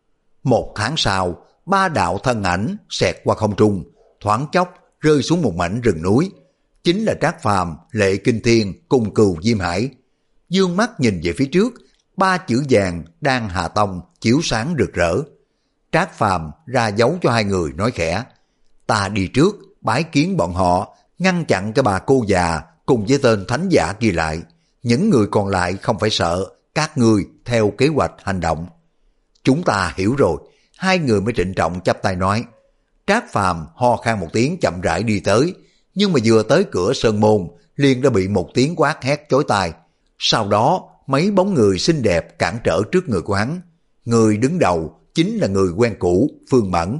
Một tháng sau, ba đạo thân ảnh xẹt qua không trung, thoáng chốc rơi xuống một mảnh rừng núi. Chính là Trác Phàm, Lệ Kinh Thiên cùng Cừu Diêm Hải. Dương mắt nhìn về phía trước, ba chữ vàng Đan Hà Tông chiếu sáng rực rỡ. Trác Phàm ra dấu cho hai người nói khẽ, ta đi trước bái kiến bọn họ, ngăn chặn cái bà cô già cùng với tên thánh giả kia lại. Những người còn lại không phải sợ, các ngươi theo kế hoạch hành động. Chúng ta hiểu rồi. Hai người mới trịnh trọng chắp tay nói. Trác Phàm ho khan một tiếng chậm rãi đi tới, nhưng mà vừa tới cửa sơn môn liền đã bị một tiếng quát hét chói tai. Sau đó mấy bóng người xinh đẹp cản trở trước người của hắn. Người đứng đầu chính là người quen cũ Phương Mẫn.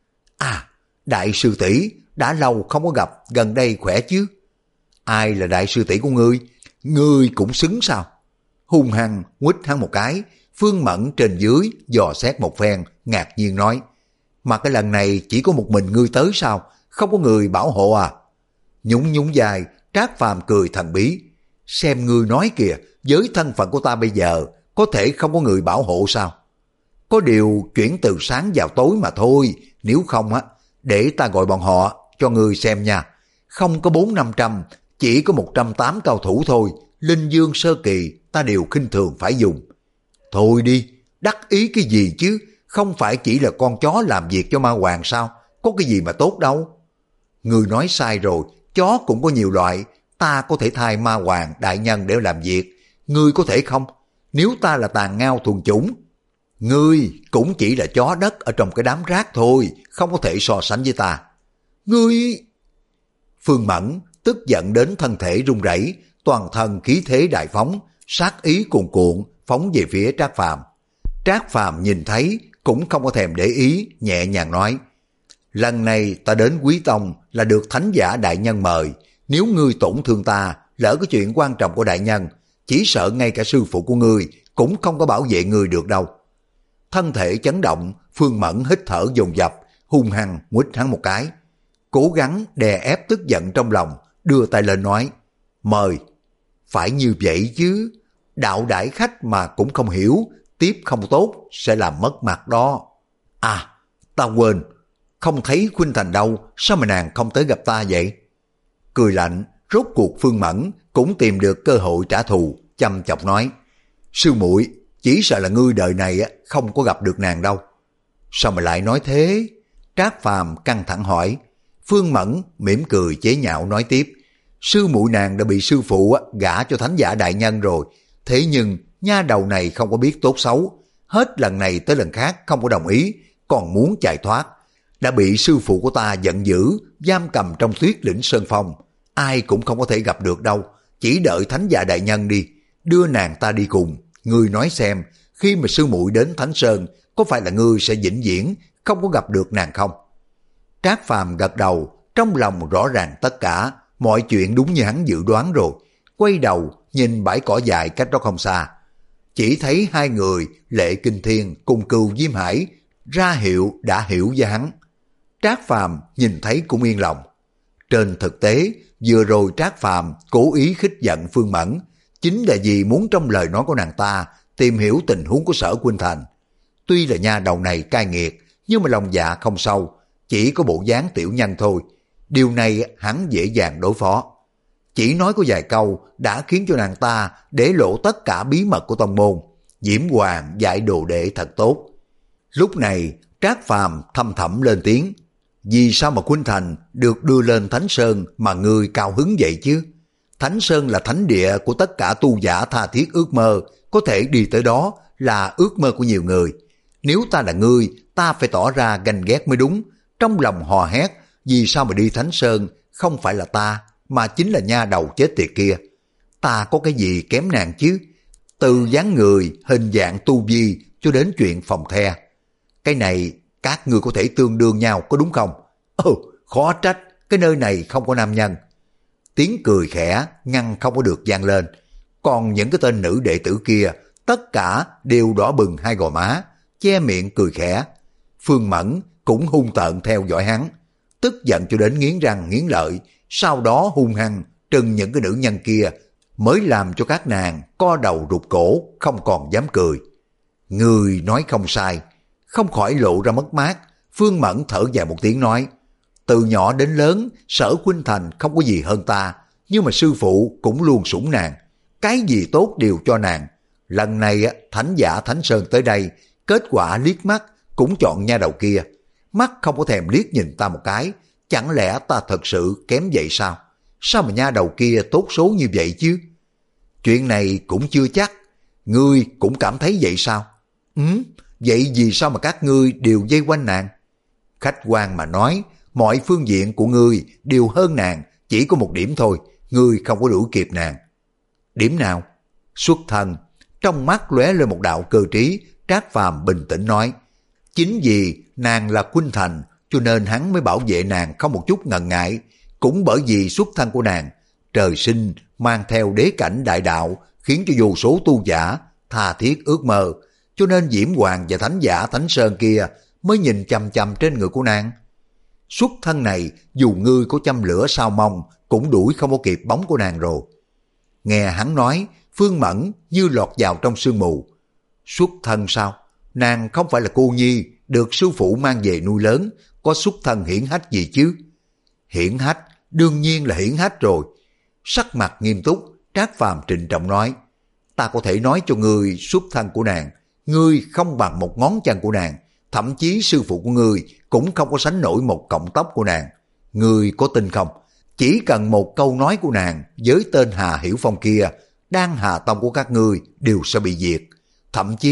À, đại sư tỷ, đã lâu không có gặp, gần đây khỏe chứ? Ai là đại sư tỷ của ngươi? Ngươi cũng xứng sao? Hung hăng quýt hắn một cái. Phương Mẫn trên dưới dò xét một phen, ngạc nhiên nói, mà cái lần này chỉ có một mình ngươi tới sao? Không có người bảo hộ à? Nhún nhún dài, Trác Phàm cười thần bí. Xem ngươi nói kìa, với thân phận của ta bây giờ, có thể không có người bảo hộ sao? Có điều chuyển từ sáng vào tối mà thôi, nếu không á, để ta gọi bọn họ cho ngươi xem nha. Không có bốn năm trăm, chỉ có một trăm tám cao thủ thôi, Linh Dương sơ kỳ ta đều khinh thường phải dùng. Thôi đi, đắc ý cái gì chứ, không phải chỉ là con chó làm việc cho ma hoàng sao, có cái gì mà tốt đâu. Người nói sai rồi, chó cũng có nhiều loại, ta có thể thay ma hoàng đại nhân để làm việc, ngươi có thể không? Nếu ta là tàn ngao thuần chủng. Ngươi cũng chỉ là chó đất ở trong cái đám rác thôi, không có thể so sánh với ta. Ngươi... Phương Mẫn tức giận đến thân thể run rẩy, toàn thân khí thế đại phóng, sát ý cuồn cuộn phóng về phía Trác Phàm. Trác Phàm nhìn thấy cũng không có thèm để ý, nhẹ nhàng nói: lần này ta đến Quý Tông là được thánh giả đại nhân mời, nếu ngươi tổn thương ta, lỡ cái chuyện quan trọng của đại nhân, chỉ sợ ngay cả sư phụ của ngươi cũng không có bảo vệ ngươi được đâu. Thân thể chấn động, Phương Mẫn hít thở dồn dập, hung hăng nguýt hắn một cái, cố gắng đè ép tức giận trong lòng, đưa tay lên nói: mời. Phải như vậy chứ, đạo đãi khách mà cũng không hiểu, tiếp không tốt sẽ làm mất mặt đó. À, ta quên, không thấy Khuynh Thành đâu, sao mà nàng không tới gặp ta vậy? Cười lạnh, rốt cuộc Phương Mẫn cũng tìm được cơ hội trả thù, chăm chọc nói: sư muội, chỉ sợ là ngươi đời này không có gặp được nàng đâu. Sao mà lại nói thế? Trác Phàm căng thẳng hỏi. Phương Mẫn mỉm cười chế nhạo nói tiếp: sư muội nàng đã bị sư phụ gả cho thánh giả đại nhân rồi, thế nhưng nha đầu này không có biết tốt xấu, hết lần này tới lần khác không có đồng ý, còn muốn chạy thoát, đã bị sư phụ của ta giận dữ giam cầm trong Tuyết Lĩnh Sơn Phong, ai cũng không có thể gặp được đâu, chỉ đợi thánh giả đại nhân đi, đưa nàng ta đi cùng. Ngươi nói xem, khi mà sư muội đến Thánh Sơn, có phải là ngươi sẽ vĩnh viễn không có gặp được nàng không? Trác Phàm gật đầu, trong lòng rõ ràng tất cả, mọi chuyện đúng như hắn dự đoán rồi, quay đầu nhìn bãi cỏ dài cách đó không xa, chỉ thấy hai người Lệ Kinh Thiên cùng Cừu Diêm Hải ra hiệu đã hiểu với hắn. Trác Phàm nhìn thấy cũng yên lòng. Trên thực tế, vừa rồi Trác Phàm cố ý khích giận Phương Mẫn, chính là vì muốn trong lời nói của nàng ta tìm hiểu tình huống của Sở Khuynh Thành. Tuy là nha đầu này cai nghiệt, nhưng mà lòng dạ không sâu, chỉ có bộ dáng tiểu nhân thôi. Điều này hắn dễ dàng đối phó. Chỉ nói có vài câu đã khiến cho nàng ta để lộ tất cả bí mật của tông môn. Diễm Hoàng dạy đồ đệ thật tốt. Lúc này Trác Phàm thâm thẳm lên tiếng: vì sao mà Khuynh Thành được đưa lên Thánh Sơn mà ngươi cao hứng vậy chứ? Thánh Sơn là thánh địa của tất cả tu giả tha thiết ước mơ, có thể đi tới đó là ước mơ của nhiều người. Nếu ta là ngươi, ta phải tỏ ra ganh ghét mới đúng. Trong lòng hò hét, vì sao mà đi Thánh Sơn không phải là ta, mà chính là nha đầu chết tiệt kia. Ta có cái gì kém nàng chứ? Từ dáng người, hình dạng tu vi cho đến chuyện phòng the, cái này các ngươi có thể tương đương nhau có đúng không? Ồ, khó trách, cái nơi này không có nam nhân. Tiếng cười khẽ ngăn không có được vang lên. Còn những cái tên nữ đệ tử kia, tất cả đều đỏ bừng hai gò má, che miệng cười khẽ. Phương Mẫn cũng hung tợn theo dõi hắn, tức giận cho đến nghiến răng nghiến lợi, sau đó hung hăng trừng những cái nữ nhân kia, mới làm cho các nàng co đầu rụt cổ, không còn dám cười. Người nói không sai. Không khỏi lộ ra mất mát, Phương Mẫn thở dài một tiếng nói: từ nhỏ đến lớn, Sở Khuynh Thành không có gì hơn ta, nhưng mà sư phụ cũng luôn sủng nàng, cái gì tốt đều cho nàng. Lần này thánh giả Thánh Sơn tới đây, kết quả liếc mắt cũng chọn nha đầu kia, mắt không có thèm liếc nhìn ta một cái, chẳng lẽ ta thật sự kém vậy sao? Sao mà nha đầu kia tốt số như vậy chứ? Chuyện này cũng chưa chắc, ngươi cũng cảm thấy vậy sao? Ừ, vậy vì sao mà các ngươi đều vây quanh nàng? Khách quan mà nói, mọi phương diện của ngươi đều hơn nàng, chỉ có một điểm thôi, ngươi không có đuổi kịp nàng. Điểm nào? Xuất thân. Trong mắt lóe lên một đạo cơ trí, Trác Phàm bình tĩnh nói: chính vì nàng là Khuynh Thành, cho nên hắn mới bảo vệ nàng không một chút ngần ngại. Cũng bởi vì xuất thân của nàng, trời sinh mang theo đế cảnh đại đạo, khiến cho vô số tu giả tha thiết ước mơ, cho nên Diễm Hoàng và thánh giả Thánh Sơn kia mới nhìn chằm chằm trên người của nàng. Xuất thân này, dù ngươi có châm lửa sao mong, cũng đuổi không có kịp bóng của nàng rồi. Nghe hắn nói, Phương Mẫn như lọt vào trong sương mù. Xuất thân sao? Nàng không phải là cô nhi, được sư phụ mang về nuôi lớn, có xuất thân hiển hách gì chứ? Hiển hách, đương nhiên là hiển hách rồi. Sắc mặt nghiêm túc, Trác Phàm trịnh trọng nói: ta có thể nói cho ngươi xuất thân của nàng, ngươi không bằng một ngón chân của nàng, thậm chí sư phụ của ngươi cũng không có sánh nổi một cọng tóc của nàng. Ngươi có tin không? Chỉ cần một câu nói của nàng với tên Hà Hiểu Phong kia, Đan Hà Tông của các ngươi đều sẽ bị diệt. Thậm chí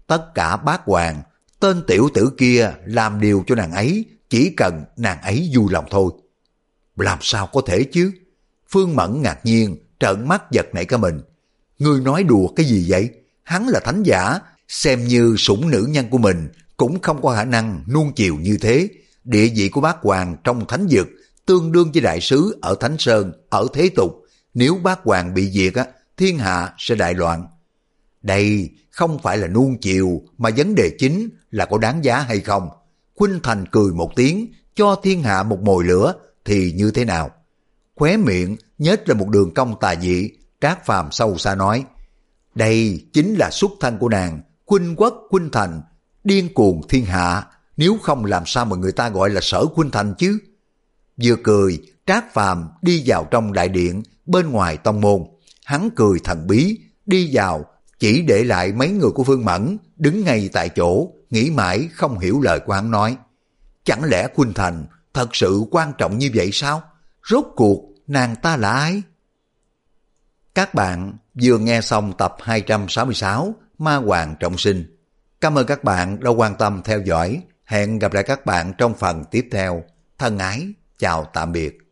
Tất cả bát hoàng, tên tiểu tử kia làm điều cho nàng ấy, chỉ cần nàng ấy vui lòng thôi. Làm sao có thể chứ? Phương Mẫn ngạc nhiên, trợn mắt giật nảy cả mình. Ngươi nói đùa cái gì vậy? Hắn là thánh giả, xem như sủng nữ nhân của mình, cũng không có khả năng nuông chiều như thế. Địa vị của bát hoàng trong thánh vực tương đương với đại sứ ở Thánh Sơn, ở thế tục. Nếu bát hoàng bị diệt, á, thiên hạ sẽ đại loạn. Đây không phải là nuông chiều, mà vấn đề chính là có đáng giá hay không. Khuynh Thành cười một tiếng, cho thiên hạ một mồi lửa, thì như thế nào? Khóe miệng nhếch ra một đường cong tà dị, Trác Phàm sâu xa nói, đây chính là xuất thân của nàng, Khuynh Quốc Khuynh Thành, điên cuồng thiên hạ, nếu không làm sao mà người ta gọi là Sở Khuynh Thành chứ? Vừa cười, Trác Phàm đi vào trong đại điện bên ngoài tông môn, hắn cười thần bí, đi vào, chỉ để lại mấy người của Phương Mẫn đứng ngay tại chỗ, nghĩ mãi không hiểu lời của hắn nói. Chẳng lẽ Khuynh Thành thật sự quan trọng như vậy sao? Rốt cuộc nàng ta là ai? Các bạn vừa nghe xong tập hai trăm sáu mươi sáu Ma Hoàng Trọng Sinh. Cảm ơn các bạn đã quan tâm theo dõi. Hẹn gặp lại các bạn trong phần tiếp theo. Thân ái, chào tạm biệt.